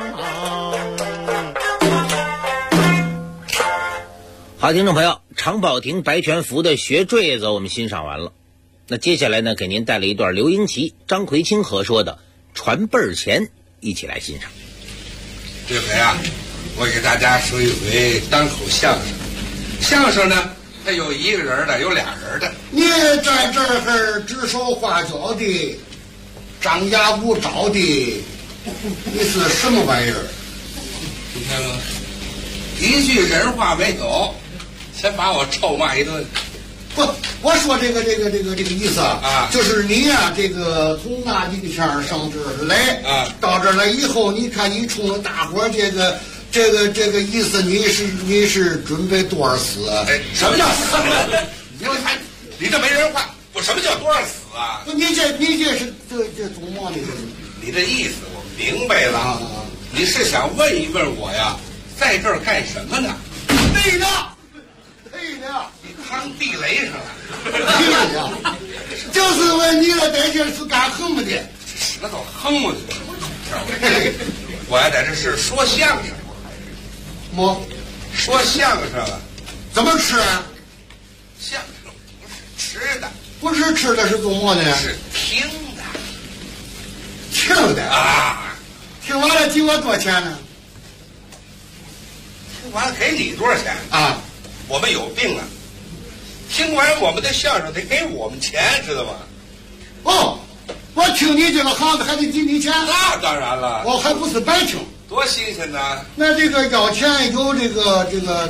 [SPEAKER 7] 好，听众朋友，常宝霆、白全福的学坠子我们欣赏完了，那接下来呢，给您带来一段刘英奇、张奎清合说的《传辈儿钱》，一起来欣赏。
[SPEAKER 14] 这回啊，我给大家说一回单口相声。相声呢，
[SPEAKER 9] 他有一个人的，有俩人的。
[SPEAKER 8] 你在这儿指手画脚的，张牙舞爪的，你是什么玩意儿？
[SPEAKER 9] 你看吗？一句人话没有，先把我臭骂一顿。
[SPEAKER 8] 不，我说这个意思
[SPEAKER 9] 啊，
[SPEAKER 8] 就是你呀、这个从那几个乡上这儿来
[SPEAKER 9] 啊，
[SPEAKER 8] 到这儿来以后，你看你冲着大伙儿这个意思，你是准备多少死？
[SPEAKER 9] 哎，什么叫死？你这没人话，我什么叫多少死啊？
[SPEAKER 8] 不，你这是这怎么的？
[SPEAKER 9] 你这意思我明白了。啊，你是想问一问我呀，在这儿干什么呢？
[SPEAKER 8] 对的。
[SPEAKER 9] 你趟地雷上了。
[SPEAKER 8] 对呀，就是问你了，在这是干什么的？
[SPEAKER 9] 舌头哼过去。我呀，在这是说相声。说相声啊？
[SPEAKER 8] 怎么吃啊？
[SPEAKER 9] 相声不是吃的，
[SPEAKER 8] 不是吃的，是做么的？
[SPEAKER 9] 是听的。
[SPEAKER 8] 听的
[SPEAKER 9] 啊！
[SPEAKER 8] 听完了给我多少钱呢？
[SPEAKER 9] 听完了给你多少钱
[SPEAKER 8] 啊？
[SPEAKER 9] 我们有病啊！听完我们的相声得给我们钱，知道吗？
[SPEAKER 8] 哦，我听你这个行子还得给你钱？
[SPEAKER 9] 那当然了，
[SPEAKER 8] 我还不是白听。
[SPEAKER 9] 多新鲜呐！
[SPEAKER 8] 那这个要钱有那个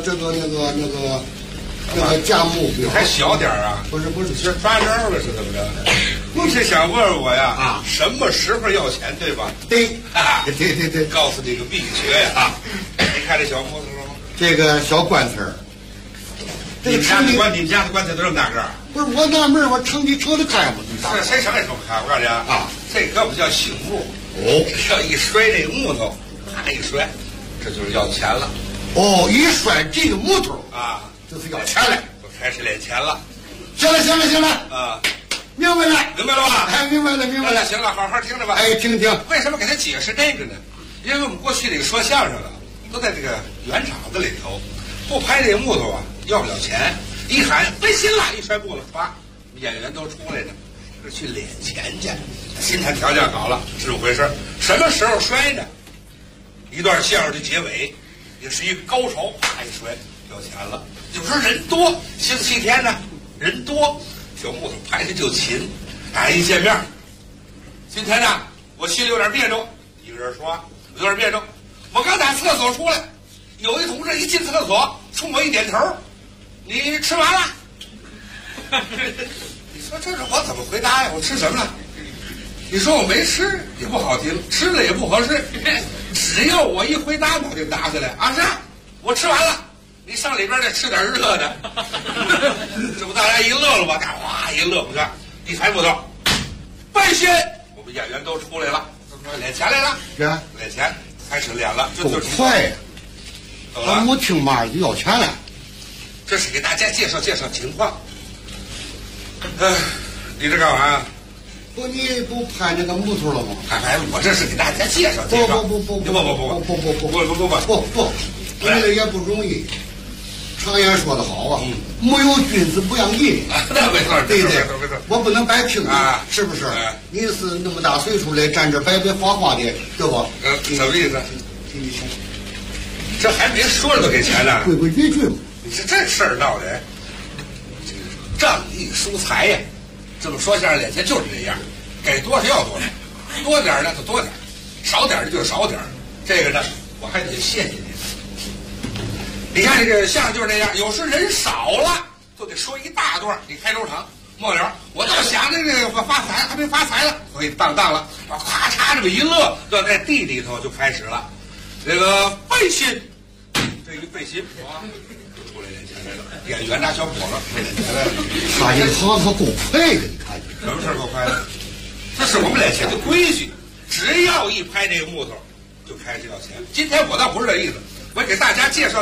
[SPEAKER 8] 价目表，
[SPEAKER 9] 还小点啊？
[SPEAKER 8] 不是，
[SPEAKER 9] 是抓周了是怎么着？你是想问我呀？啊，什么时候要钱对吧？
[SPEAKER 8] 对，
[SPEAKER 9] 啊，
[SPEAKER 8] 对，
[SPEAKER 9] 告诉你个秘诀呀！啊，你看这小木头吗？
[SPEAKER 8] 这个小棺材儿。
[SPEAKER 9] 你们家的棺材都这么大个儿？
[SPEAKER 8] 不是，我纳闷，我撑得开吗？
[SPEAKER 9] 谁撑也撑不开。我告诉你啊，这可不叫醒木哦，只要一摔这个木头，啪一摔，这就是要钱了。
[SPEAKER 8] 哦，一摔这个木头
[SPEAKER 9] 啊，
[SPEAKER 8] 就是要钱了，
[SPEAKER 9] 就开始敛钱了。
[SPEAKER 8] 行了啊，明白了吧？哎，明白了。
[SPEAKER 9] 行了，好好听着吧。
[SPEAKER 8] 哎，听。
[SPEAKER 9] 为什么给他解释这个呢？因为我们过去这个说相声的都在这个圆场子里头，不拍这个木头啊。要不了钱，一喊背心了，一摔木头，唰，演员都出来了，是去敛钱去。心态条件好了，是这么回事。什么时候摔呢？一段相声的结尾，也是一个高潮，啪一摔，要钱了。有时候人多，星期天呢，人多，小木头拍的就勤。哎，一见面，今天呢，我心里有点别扭。一个人说，有点别扭。我刚打厕所出来，有一同志一进厕所，冲我一点头。你吃完了？你说这是我怎么回答呀？我吃什么了？你说我没吃也不好听，吃了也不合适。只要我一回答，我就答下来啊！是，我吃完了。你上里边再吃点热的。这不大家一乐了吧？大哗一乐不去，一抬木头，半仙，我们演员都出来了，都说敛钱来了，敛钱开始敛了，
[SPEAKER 8] 够快呀！他没听嘛就要钱了。
[SPEAKER 9] 这是给大家介绍情况。你这干嘛呀？
[SPEAKER 8] 不，你不拍那个木头了吗？
[SPEAKER 9] 拍，我这是给大家介绍。不，
[SPEAKER 8] 你这也不容易。常言说得好啊，没有君子不养艺。
[SPEAKER 9] 那没错，
[SPEAKER 8] 对，我不能白听啊，是不是？你是那么大岁数来站这白花的，对不？
[SPEAKER 9] 什么意思？
[SPEAKER 8] 给你钱。
[SPEAKER 9] 这还没说着都给钱呢？
[SPEAKER 8] 规规矩矩嘛。
[SPEAKER 9] 你是这事儿闹的，这个仗义疏财呀。这么说相声敛钱就是这样，给多少要多少，多点呢就多点，少点就少点。这个呢，我还得谢谢你。你看这个相声就是这样，有时人少了就得说一大段。你开州场末了，我倒想着这个发财还没发财了，所以当了，咔嚓这么一乐，就在地里头就开始了。这个背心，这一背心啊，出来敛钱来了。演员拿小火了，出来敛钱来了。
[SPEAKER 8] 他这行他够快的，你看
[SPEAKER 9] 什么事够快的？这是我们敛钱的规矩，只要一拍这个木头，就开始要钱。今天我倒不是这意思，我给大家介绍。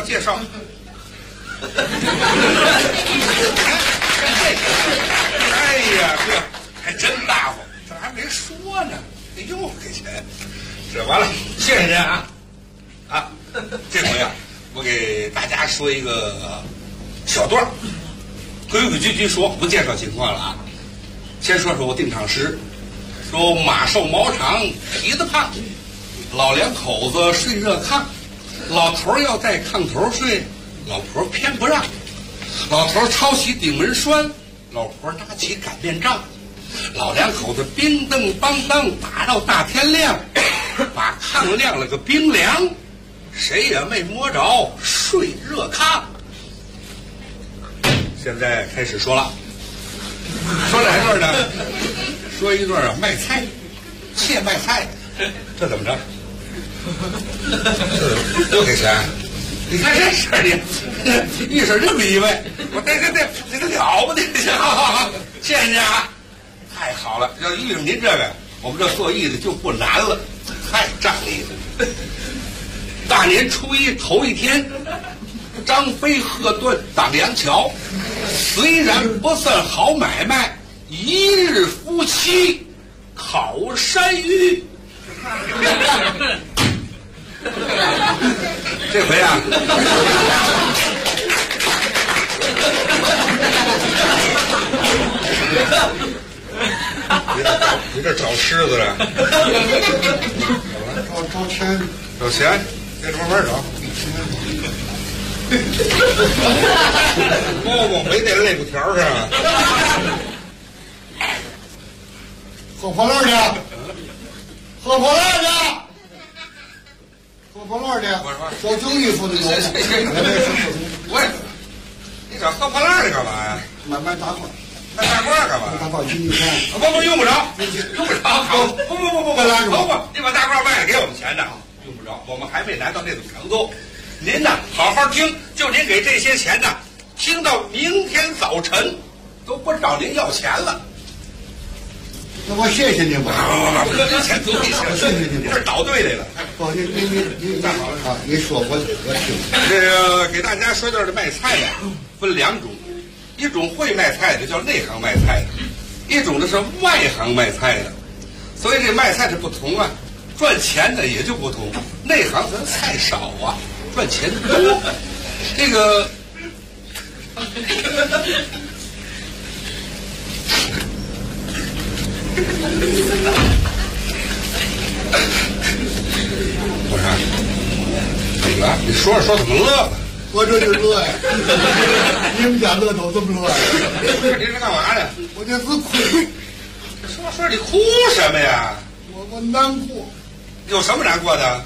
[SPEAKER 9] 哎呀，这还真大方，这还没说呢，又给钱，这完了，谢谢您啊！这回啊，我给大家说一个小段，规规矩矩说，不介绍情况了啊。先说我定场诗，说马瘦毛长，蹄子胖，老两口子睡热炕，老头要在炕头睡，老婆偏不让。 老头抄起顶门栓，老婆拿起擀面杖，老两口子冰灯梆当打到大天亮，把炕晾了个冰凉，谁也没摸着睡热炕。现在开始说了，说哪段呢？说一段啊，卖菜，切卖菜，这怎么着？多给钱？你看这事儿的，一身这么一位，我对，这个了不得，谢谢啊，太好了！要遇上您这个，我们这做艺的就不难了，太仗义了。大年初一头一天，张飞贺顿打梁桥，虽然不算好买卖，一日夫妻烤山芋。这回啊，你这找狮子了？
[SPEAKER 8] 找钱，
[SPEAKER 9] 找钱，在这慢慢找。不，没得肋骨条上。
[SPEAKER 8] 喝破烂的，喝破烂的。喝破烂的，小旧衣服的有。
[SPEAKER 9] 我，你找喝破烂的干嘛呀？
[SPEAKER 8] 买大褂，
[SPEAKER 9] 买大褂干嘛？
[SPEAKER 8] 大褂几钱？
[SPEAKER 9] 不，用不着，用不着。好，不，你把大褂卖了给我们钱呢？用不着，我们还没来到那种程度。您呢，好好听，就您给这些钱呢，听到明天早晨都不找您要钱了。
[SPEAKER 8] 那我谢谢您吧。
[SPEAKER 9] 不给钱不给钱，
[SPEAKER 8] 谢谢您。
[SPEAKER 9] 你这倒对来了。
[SPEAKER 8] 不，你站好了啊！你说我听。
[SPEAKER 9] 这个给大家说段的卖菜的，分两种，一种会卖菜的叫内行卖菜的，一种呢是外行卖菜的。所以这卖菜的不同啊，赚钱的也就不同。内行咱菜少啊，赚钱多。这个。我说，怎么了？你说怎么乐了？
[SPEAKER 8] 我这就乐呀！你们家乐都这么乐呀？
[SPEAKER 9] 你是干嘛的？
[SPEAKER 8] 我这是哭。
[SPEAKER 9] 说你哭什么呀？
[SPEAKER 8] 我难过。
[SPEAKER 9] 有什么难过的？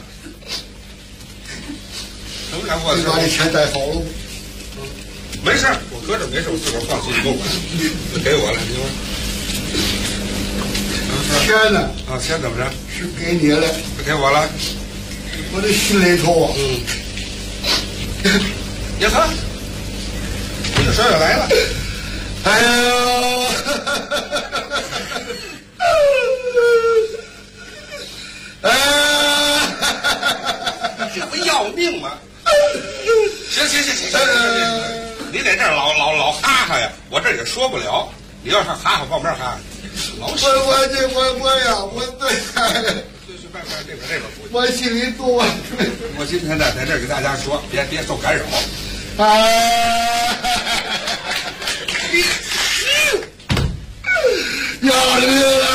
[SPEAKER 9] 什么难过的？
[SPEAKER 8] 你把这钱带好了。
[SPEAKER 9] 没事，我搁这没事，我自个儿放心，你给我管，给我了，你说。
[SPEAKER 8] 钱呢？
[SPEAKER 9] 啊，钱怎么着？
[SPEAKER 8] 是给你了，
[SPEAKER 9] 给我了。
[SPEAKER 8] 我这心里头啊，
[SPEAKER 9] 你看，你这手也来了。
[SPEAKER 8] 哎呀，
[SPEAKER 9] 这不要命吗？行，你在这儿老哈哈呀，我这也说不了。你要是哈哈旁边哈哈。
[SPEAKER 8] 我心里多。
[SPEAKER 9] 我今天呢，在这儿给大家说，别受干扰。
[SPEAKER 8] 要命了！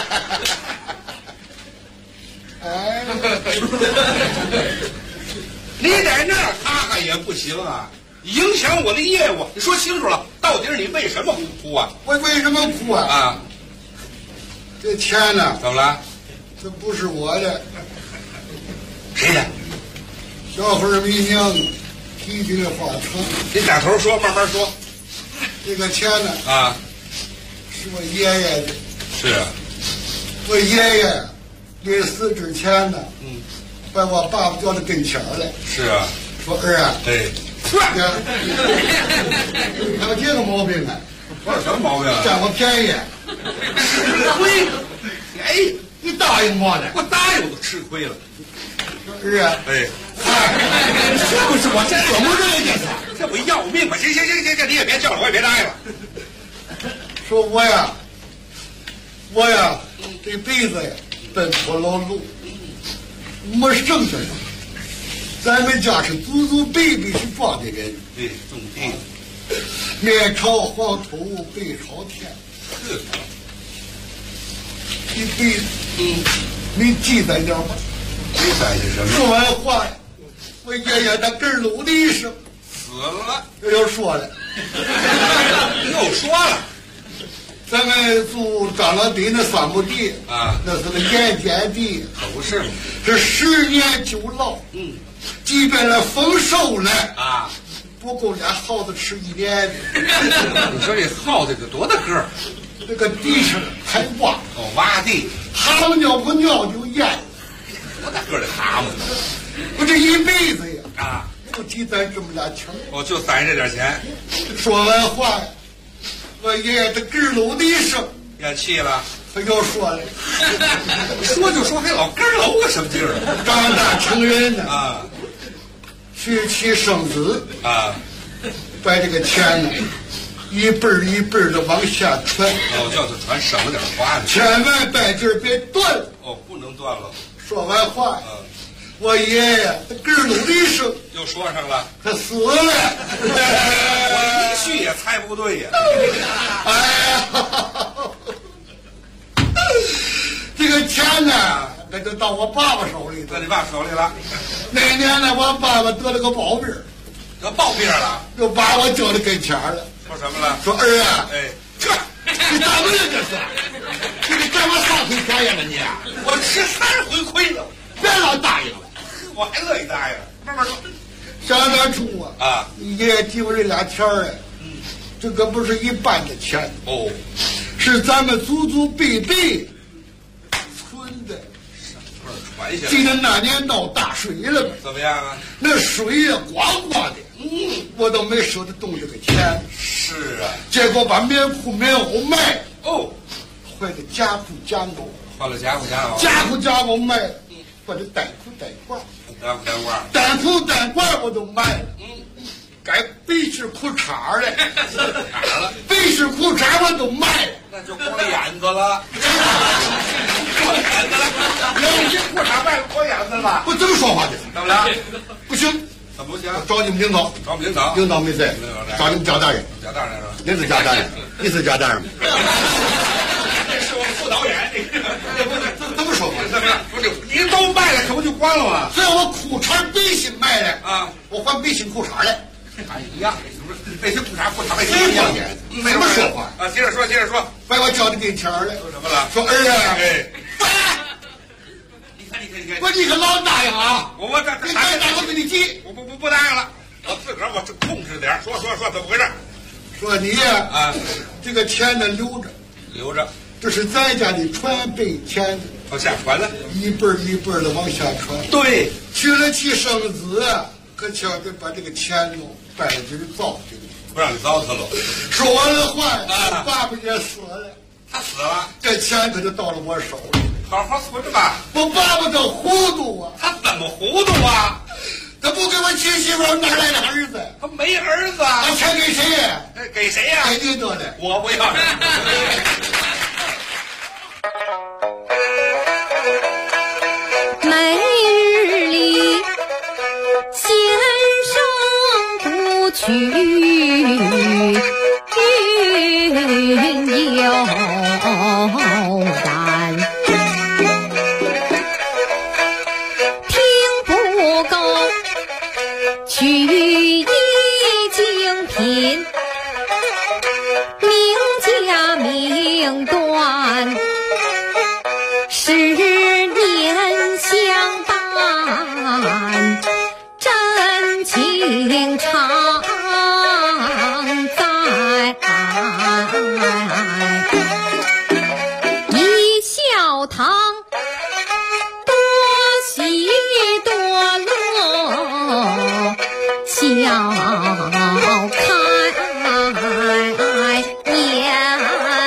[SPEAKER 9] 你在那儿哈哈也不行啊，影响我的业务。你说清楚了，到底是你为什么哭啊？
[SPEAKER 8] 我为什么哭啊？
[SPEAKER 9] 啊！
[SPEAKER 8] 这钱呢？
[SPEAKER 9] 怎么了？
[SPEAKER 8] 这不是我的。
[SPEAKER 9] 谁的？
[SPEAKER 8] 小孩没娘，提起来话长。
[SPEAKER 9] 你打头说，慢慢说。
[SPEAKER 8] 这个钱呢？
[SPEAKER 9] 啊，
[SPEAKER 8] 是我爷爷的。
[SPEAKER 9] 是啊。
[SPEAKER 8] 我爷爷临死之前呢，把我爸爸叫到跟前来。
[SPEAKER 9] 是啊。
[SPEAKER 8] 说儿啊，
[SPEAKER 9] 对，
[SPEAKER 8] 还有这个毛病呢？
[SPEAKER 9] 我有什么毛病啊？
[SPEAKER 8] 占我便宜。
[SPEAKER 9] 吃亏！哎，
[SPEAKER 8] 你答应我的，
[SPEAKER 9] 我答应我都吃亏了。
[SPEAKER 8] 儿啊，
[SPEAKER 9] 哎，
[SPEAKER 8] 是不是我这怎么这个意思？
[SPEAKER 9] 这不要命吗？行，你也别叫了，我也别答应了。
[SPEAKER 8] 说我呀，这辈子呀奔波劳碌，没剩下什么。咱们家是祖祖辈辈是庄稼人，
[SPEAKER 9] 对，种地，
[SPEAKER 8] 面朝黄土背朝天。
[SPEAKER 9] 是。
[SPEAKER 8] 一辈子，你记载点吧。
[SPEAKER 9] 记载些什么？
[SPEAKER 8] 说完话，我爷爷他咯噜的一声
[SPEAKER 9] 死了。
[SPEAKER 8] 又说了，
[SPEAKER 9] 又说了，
[SPEAKER 14] 咱们住张老底那3亩地
[SPEAKER 9] 啊，
[SPEAKER 14] 那是个盐碱地，
[SPEAKER 9] 可不是吗？
[SPEAKER 14] 这10年就老，即便来丰收了
[SPEAKER 9] 啊，
[SPEAKER 14] 不够俩耗子吃1年的。
[SPEAKER 9] 你说这耗子有多大个儿？
[SPEAKER 14] 那个地上还挖
[SPEAKER 9] 哦，挖地，
[SPEAKER 14] 蛤蟆尿不尿就淹了，
[SPEAKER 9] 多大个儿的蛤蟆？
[SPEAKER 14] 我这一辈子呀
[SPEAKER 9] 啊，
[SPEAKER 14] 就积攒这么俩钱。
[SPEAKER 9] 我就攒这点钱。
[SPEAKER 14] 说完话呀，我爷爷的咯噜的一声，
[SPEAKER 9] 咽气了。
[SPEAKER 14] 他又说了，
[SPEAKER 9] 说就说，还老咯噜个什么劲儿？
[SPEAKER 14] 长大成人呢
[SPEAKER 9] 啊，
[SPEAKER 14] 娶妻生子
[SPEAKER 9] 啊，
[SPEAKER 14] 把这个钱呢一辈儿一辈儿的往下传。
[SPEAKER 9] 哦，叫他传，省了点花呢。
[SPEAKER 14] 千万半截别断了。
[SPEAKER 9] 哦，不能断了。
[SPEAKER 14] 说完话，我爷爷他咯噜的一声，
[SPEAKER 9] 又说上了，
[SPEAKER 14] 他死了。
[SPEAKER 9] 我一句也猜不对呀。
[SPEAKER 14] 哎呀，这个钱呢，那就到我爸爸手里头。
[SPEAKER 9] 到你爸手里了。
[SPEAKER 14] 那年呢，我爸爸得了个暴病，
[SPEAKER 9] 得暴病了，
[SPEAKER 14] 就把我叫到跟前了。
[SPEAKER 9] 说什么了？
[SPEAKER 14] 说儿啊，
[SPEAKER 9] 哎，
[SPEAKER 14] 这你咋回事这是？你干嘛3回答应了你？
[SPEAKER 9] 我吃3回亏了，
[SPEAKER 14] 别老答应了，
[SPEAKER 9] 我还乐意答应。慢慢说。
[SPEAKER 14] 想当初啊，你爷爷给我这俩钱儿，这可不是一般的钱
[SPEAKER 9] 哦，
[SPEAKER 14] 是咱们祖祖辈辈存的。
[SPEAKER 9] 传下。
[SPEAKER 14] 记得那年闹大水了吧？
[SPEAKER 9] 怎么样啊？
[SPEAKER 14] 那水呀，咣咣的，我都没舍得动这个钱。
[SPEAKER 9] 是啊，
[SPEAKER 14] 结果把棉裤棉袄卖
[SPEAKER 9] 哦，
[SPEAKER 14] 换了家裤家袄，
[SPEAKER 9] 换了家裤家袄，
[SPEAKER 14] 家裤家袄卖了，换了单裤单褂，单裤单褂我都卖了，改背式裤衩了，背式裤衩我都卖了，
[SPEAKER 9] 那就光眼子了，光眼子了，有些裤衩卖了光眼子了，
[SPEAKER 14] 我怎么说话的？
[SPEAKER 9] 怎么了？
[SPEAKER 14] 不行，
[SPEAKER 9] 怎么不行？
[SPEAKER 14] 找你们领导，
[SPEAKER 9] 找我们领导，
[SPEAKER 14] 领导没在，找你们贾大人，
[SPEAKER 9] 贾大人是吧？
[SPEAKER 14] 您是贾大人，你是贾大人吗？
[SPEAKER 9] 这是我副导演，
[SPEAKER 14] 怎么说话？
[SPEAKER 9] 怎么了？不是，您都卖了，可不就光了吗？
[SPEAKER 14] 所以我裤衩背心卖了
[SPEAKER 9] 啊，
[SPEAKER 14] 我换背心裤衩了。
[SPEAKER 9] 还一样，背心裤衩背心
[SPEAKER 14] 一样。怎么说话
[SPEAKER 9] 啊？接着说，接着说，
[SPEAKER 14] 把我叫到跟前了。
[SPEAKER 9] 说什么了？
[SPEAKER 14] 说儿啊，
[SPEAKER 9] 哎，
[SPEAKER 14] 你看，你可老答应啊！
[SPEAKER 9] 我
[SPEAKER 14] 你答应我给你急，
[SPEAKER 9] 我不答应了，我自个儿我控制点。说，怎么回事？
[SPEAKER 14] 说你呀啊，这个钱呢留着，这是咱家的传辈钱，
[SPEAKER 9] 往下传了，
[SPEAKER 14] 一辈一辈的往下传。
[SPEAKER 9] 对，
[SPEAKER 14] 娶了妻生子，可千万别把这个钱喽败劲糟践，
[SPEAKER 9] 不让你糟蹋喽。
[SPEAKER 14] 说完了话，爸爸也死了，
[SPEAKER 9] 他死了，
[SPEAKER 14] 这钱可就到了我手里。
[SPEAKER 9] 好好存着吧。
[SPEAKER 14] 我爸爸这糊涂啊！
[SPEAKER 9] 他怎么糊涂啊？
[SPEAKER 14] 他不给我娶媳妇，哪来的儿子？
[SPEAKER 9] 他没儿子啊！
[SPEAKER 14] 把钱给谁呀？
[SPEAKER 9] 给谁呀？
[SPEAKER 14] 给你得的，
[SPEAKER 9] 我不要。
[SPEAKER 3] 每日里先生不去云游单，听不够曲艺精品，名家名断10年相伴，真情常在。一笑堂多喜多乐，笑开颜。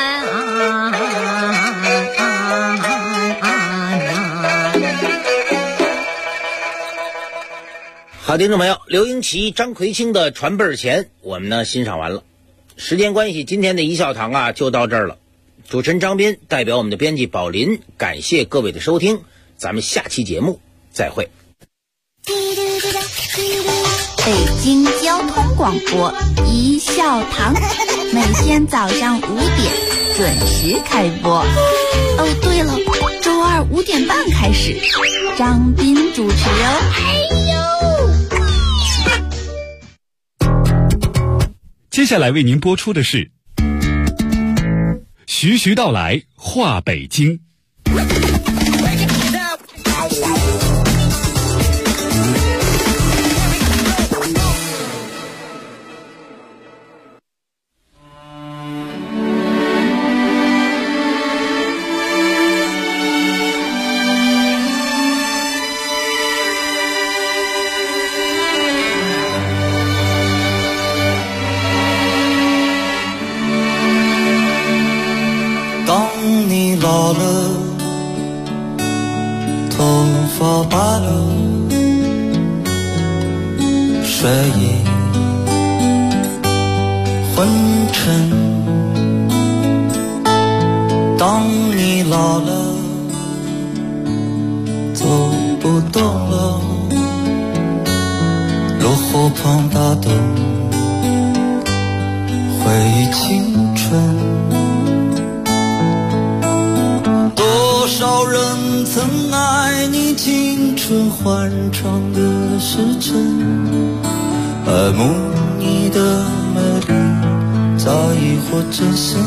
[SPEAKER 7] 好，听众朋友，刘英奇、张奎清的传辈儿钱，我们呢欣赏完了。时间关系，今天的一笑堂啊就到这儿了。主持人张斌代表我们的编辑宝林，感谢各位的收听，咱们下期节目再会。
[SPEAKER 15] 北京交通广播一笑堂，每天早上5点准时开播。哦，对了，周2 5点半开始，张斌主持哦。哎呦！
[SPEAKER 16] 接下来为您播出的是徐徐道来话北京。
[SPEAKER 5] 老了，头发白了，睡意昏沉。当你老了，走不动了，落火旁打盹，回忆青春。多少人曾爱你青春欢畅的时辰，爱慕你的美丽，早已或真心。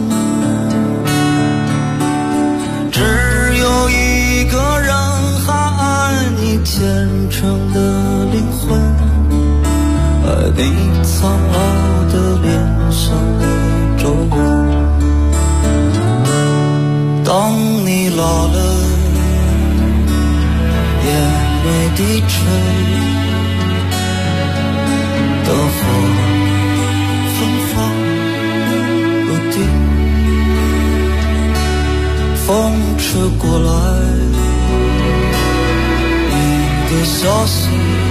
[SPEAKER 5] 只有一个人还爱你虔诚的灵魂，爱你苍老的脸上的皱纹。当你老了，眼眉低垂，灯火芬芳不定，风吹过来，你的消息，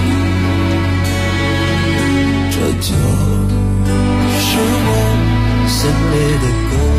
[SPEAKER 5] 这就是我心里的歌。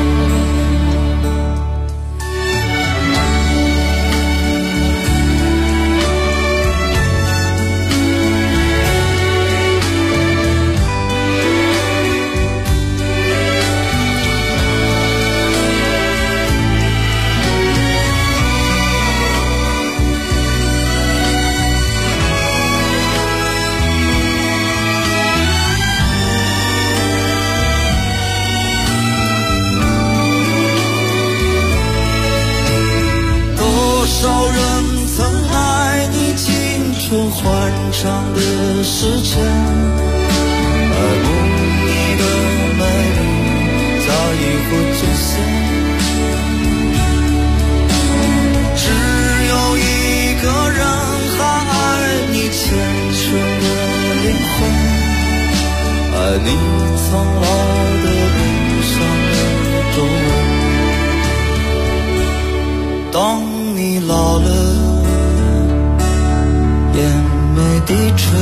[SPEAKER 5] 欢畅的时间，爱慕你的美丽，早已不真心。只有一个人还爱你虔诚的灵魂，爱你苍老的脸上的皱纹。当你老了，眼眉低垂，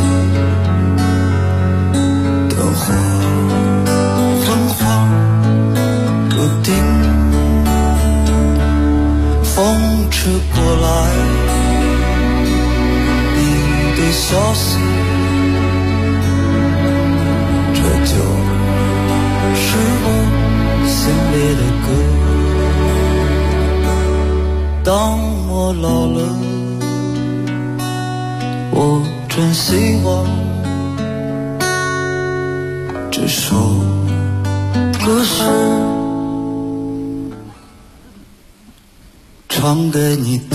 [SPEAKER 5] 灯火昏黄不定，风吹过来，你的消息，这就是我心里的歌。当我老了，我真希望这首歌是唱给你的。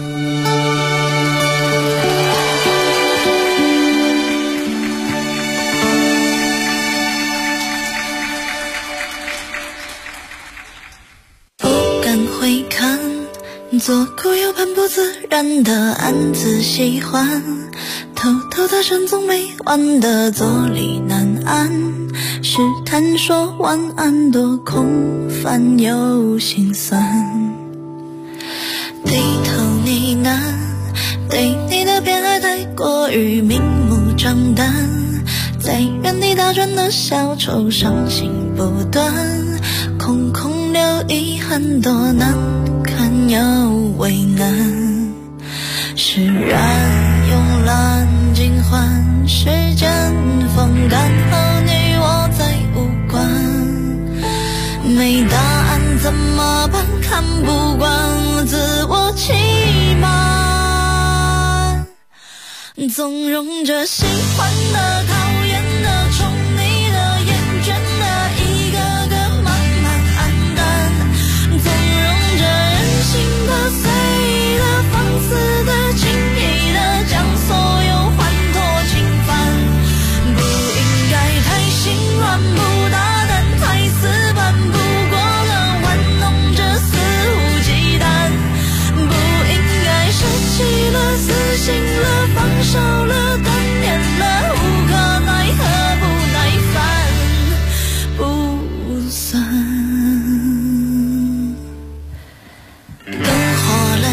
[SPEAKER 17] 不敢回看，左顾右盼不自然的暗自喜欢，偷偷的神总没完的坐立难安，试探说晚安多空泛又心酸，低头呢喃，对你的偏爱太过于明目张胆，在原地打转的小丑伤心不断，空空留遗憾多难看又为难，释然慵懒尽欢，时间风干后你我再无关，没答案怎么办？看不惯自我欺瞒，纵容着喜欢的讨厌的宠你的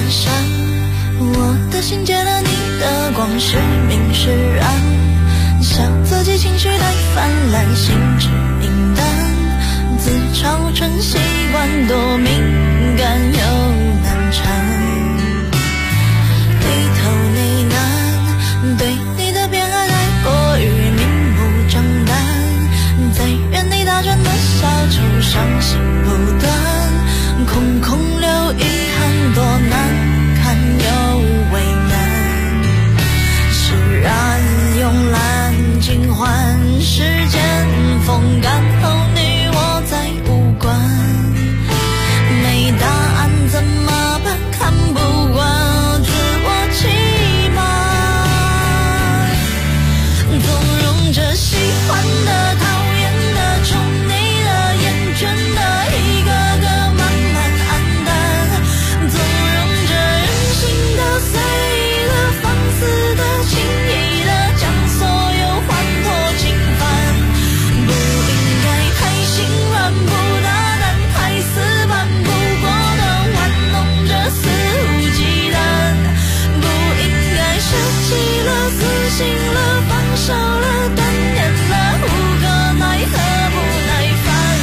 [SPEAKER 17] 山，我的心借了你的光，是明是暗，笑自己情绪太泛滥，心智平淡，自嘲成习惯，多敏感又难缠，里头呢喃，对你的偏爱太过于明目张胆，在原地打转的小丑，伤心不断，空空留遗憾，多难看又为难，释然慵懒尽欢，时间风干后你我再无关，没答案怎么办？看不惯自我欺瞒，纵容着喜欢的、讨厌的、宠你的、厌倦的，一个个慢慢黯淡，纵容着任性的、随意的、放肆的、轻易的，将所有欢脱侵犯，不应该太心软，不大胆，太死板，不果断，玩弄着肆无忌惮，不应该舍弃了、死心了、放手了、断念了，无可奈何不耐烦。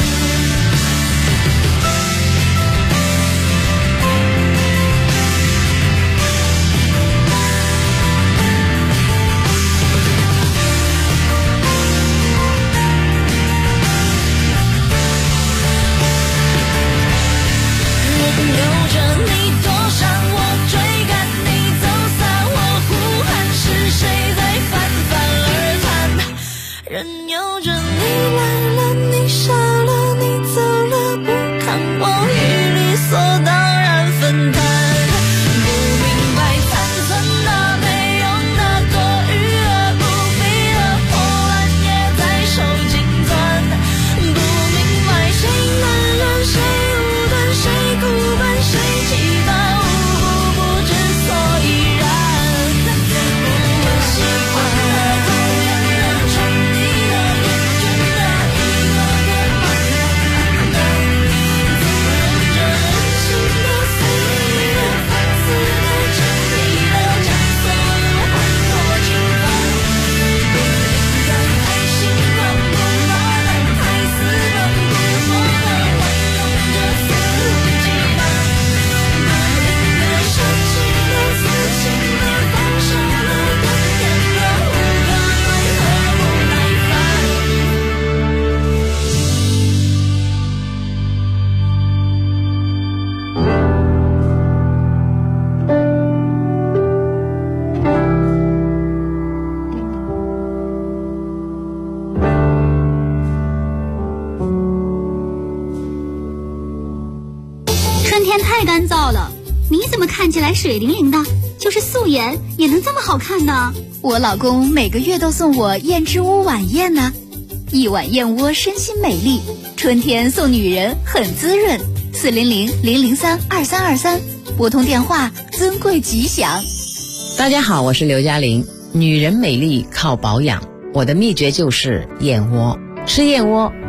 [SPEAKER 17] 任由着你躲闪，我追赶你走散，我呼喊是谁在泛泛而谈，任由着你来了，你傻了，你走了，不看我与理所当然分担，不明白残存的、没用的、多余的、不必的破烂也在手紧攥，不明白谁难忍，谁无端，谁孤本，谁期待，无不知所以然，我喜欢的、讨厌的、宠你的、厌倦的，一个个慢慢黯淡，纵容着任性的、随意的、放肆的、轻易的，将所有欢脱侵犯，不应该太心软，不大胆，太死板，不果断，玩弄着肆无忌惮，不应该舍弃了、死心了、放手了、断念了，无可奈何不耐烦。
[SPEAKER 3] 春天太干燥了，你怎么看起来水灵灵的？就是素颜也能这么好看呢？
[SPEAKER 15] 我老公每个月都送我燕之屋晚宴呢，一碗燕窝身心美丽，春天送女人很滋润。400-003-2323，拨通电话，尊贵吉祥。
[SPEAKER 18] 大家好，我是刘嘉玲。女人美丽靠保养，我的秘诀就是燕窝。吃燕窝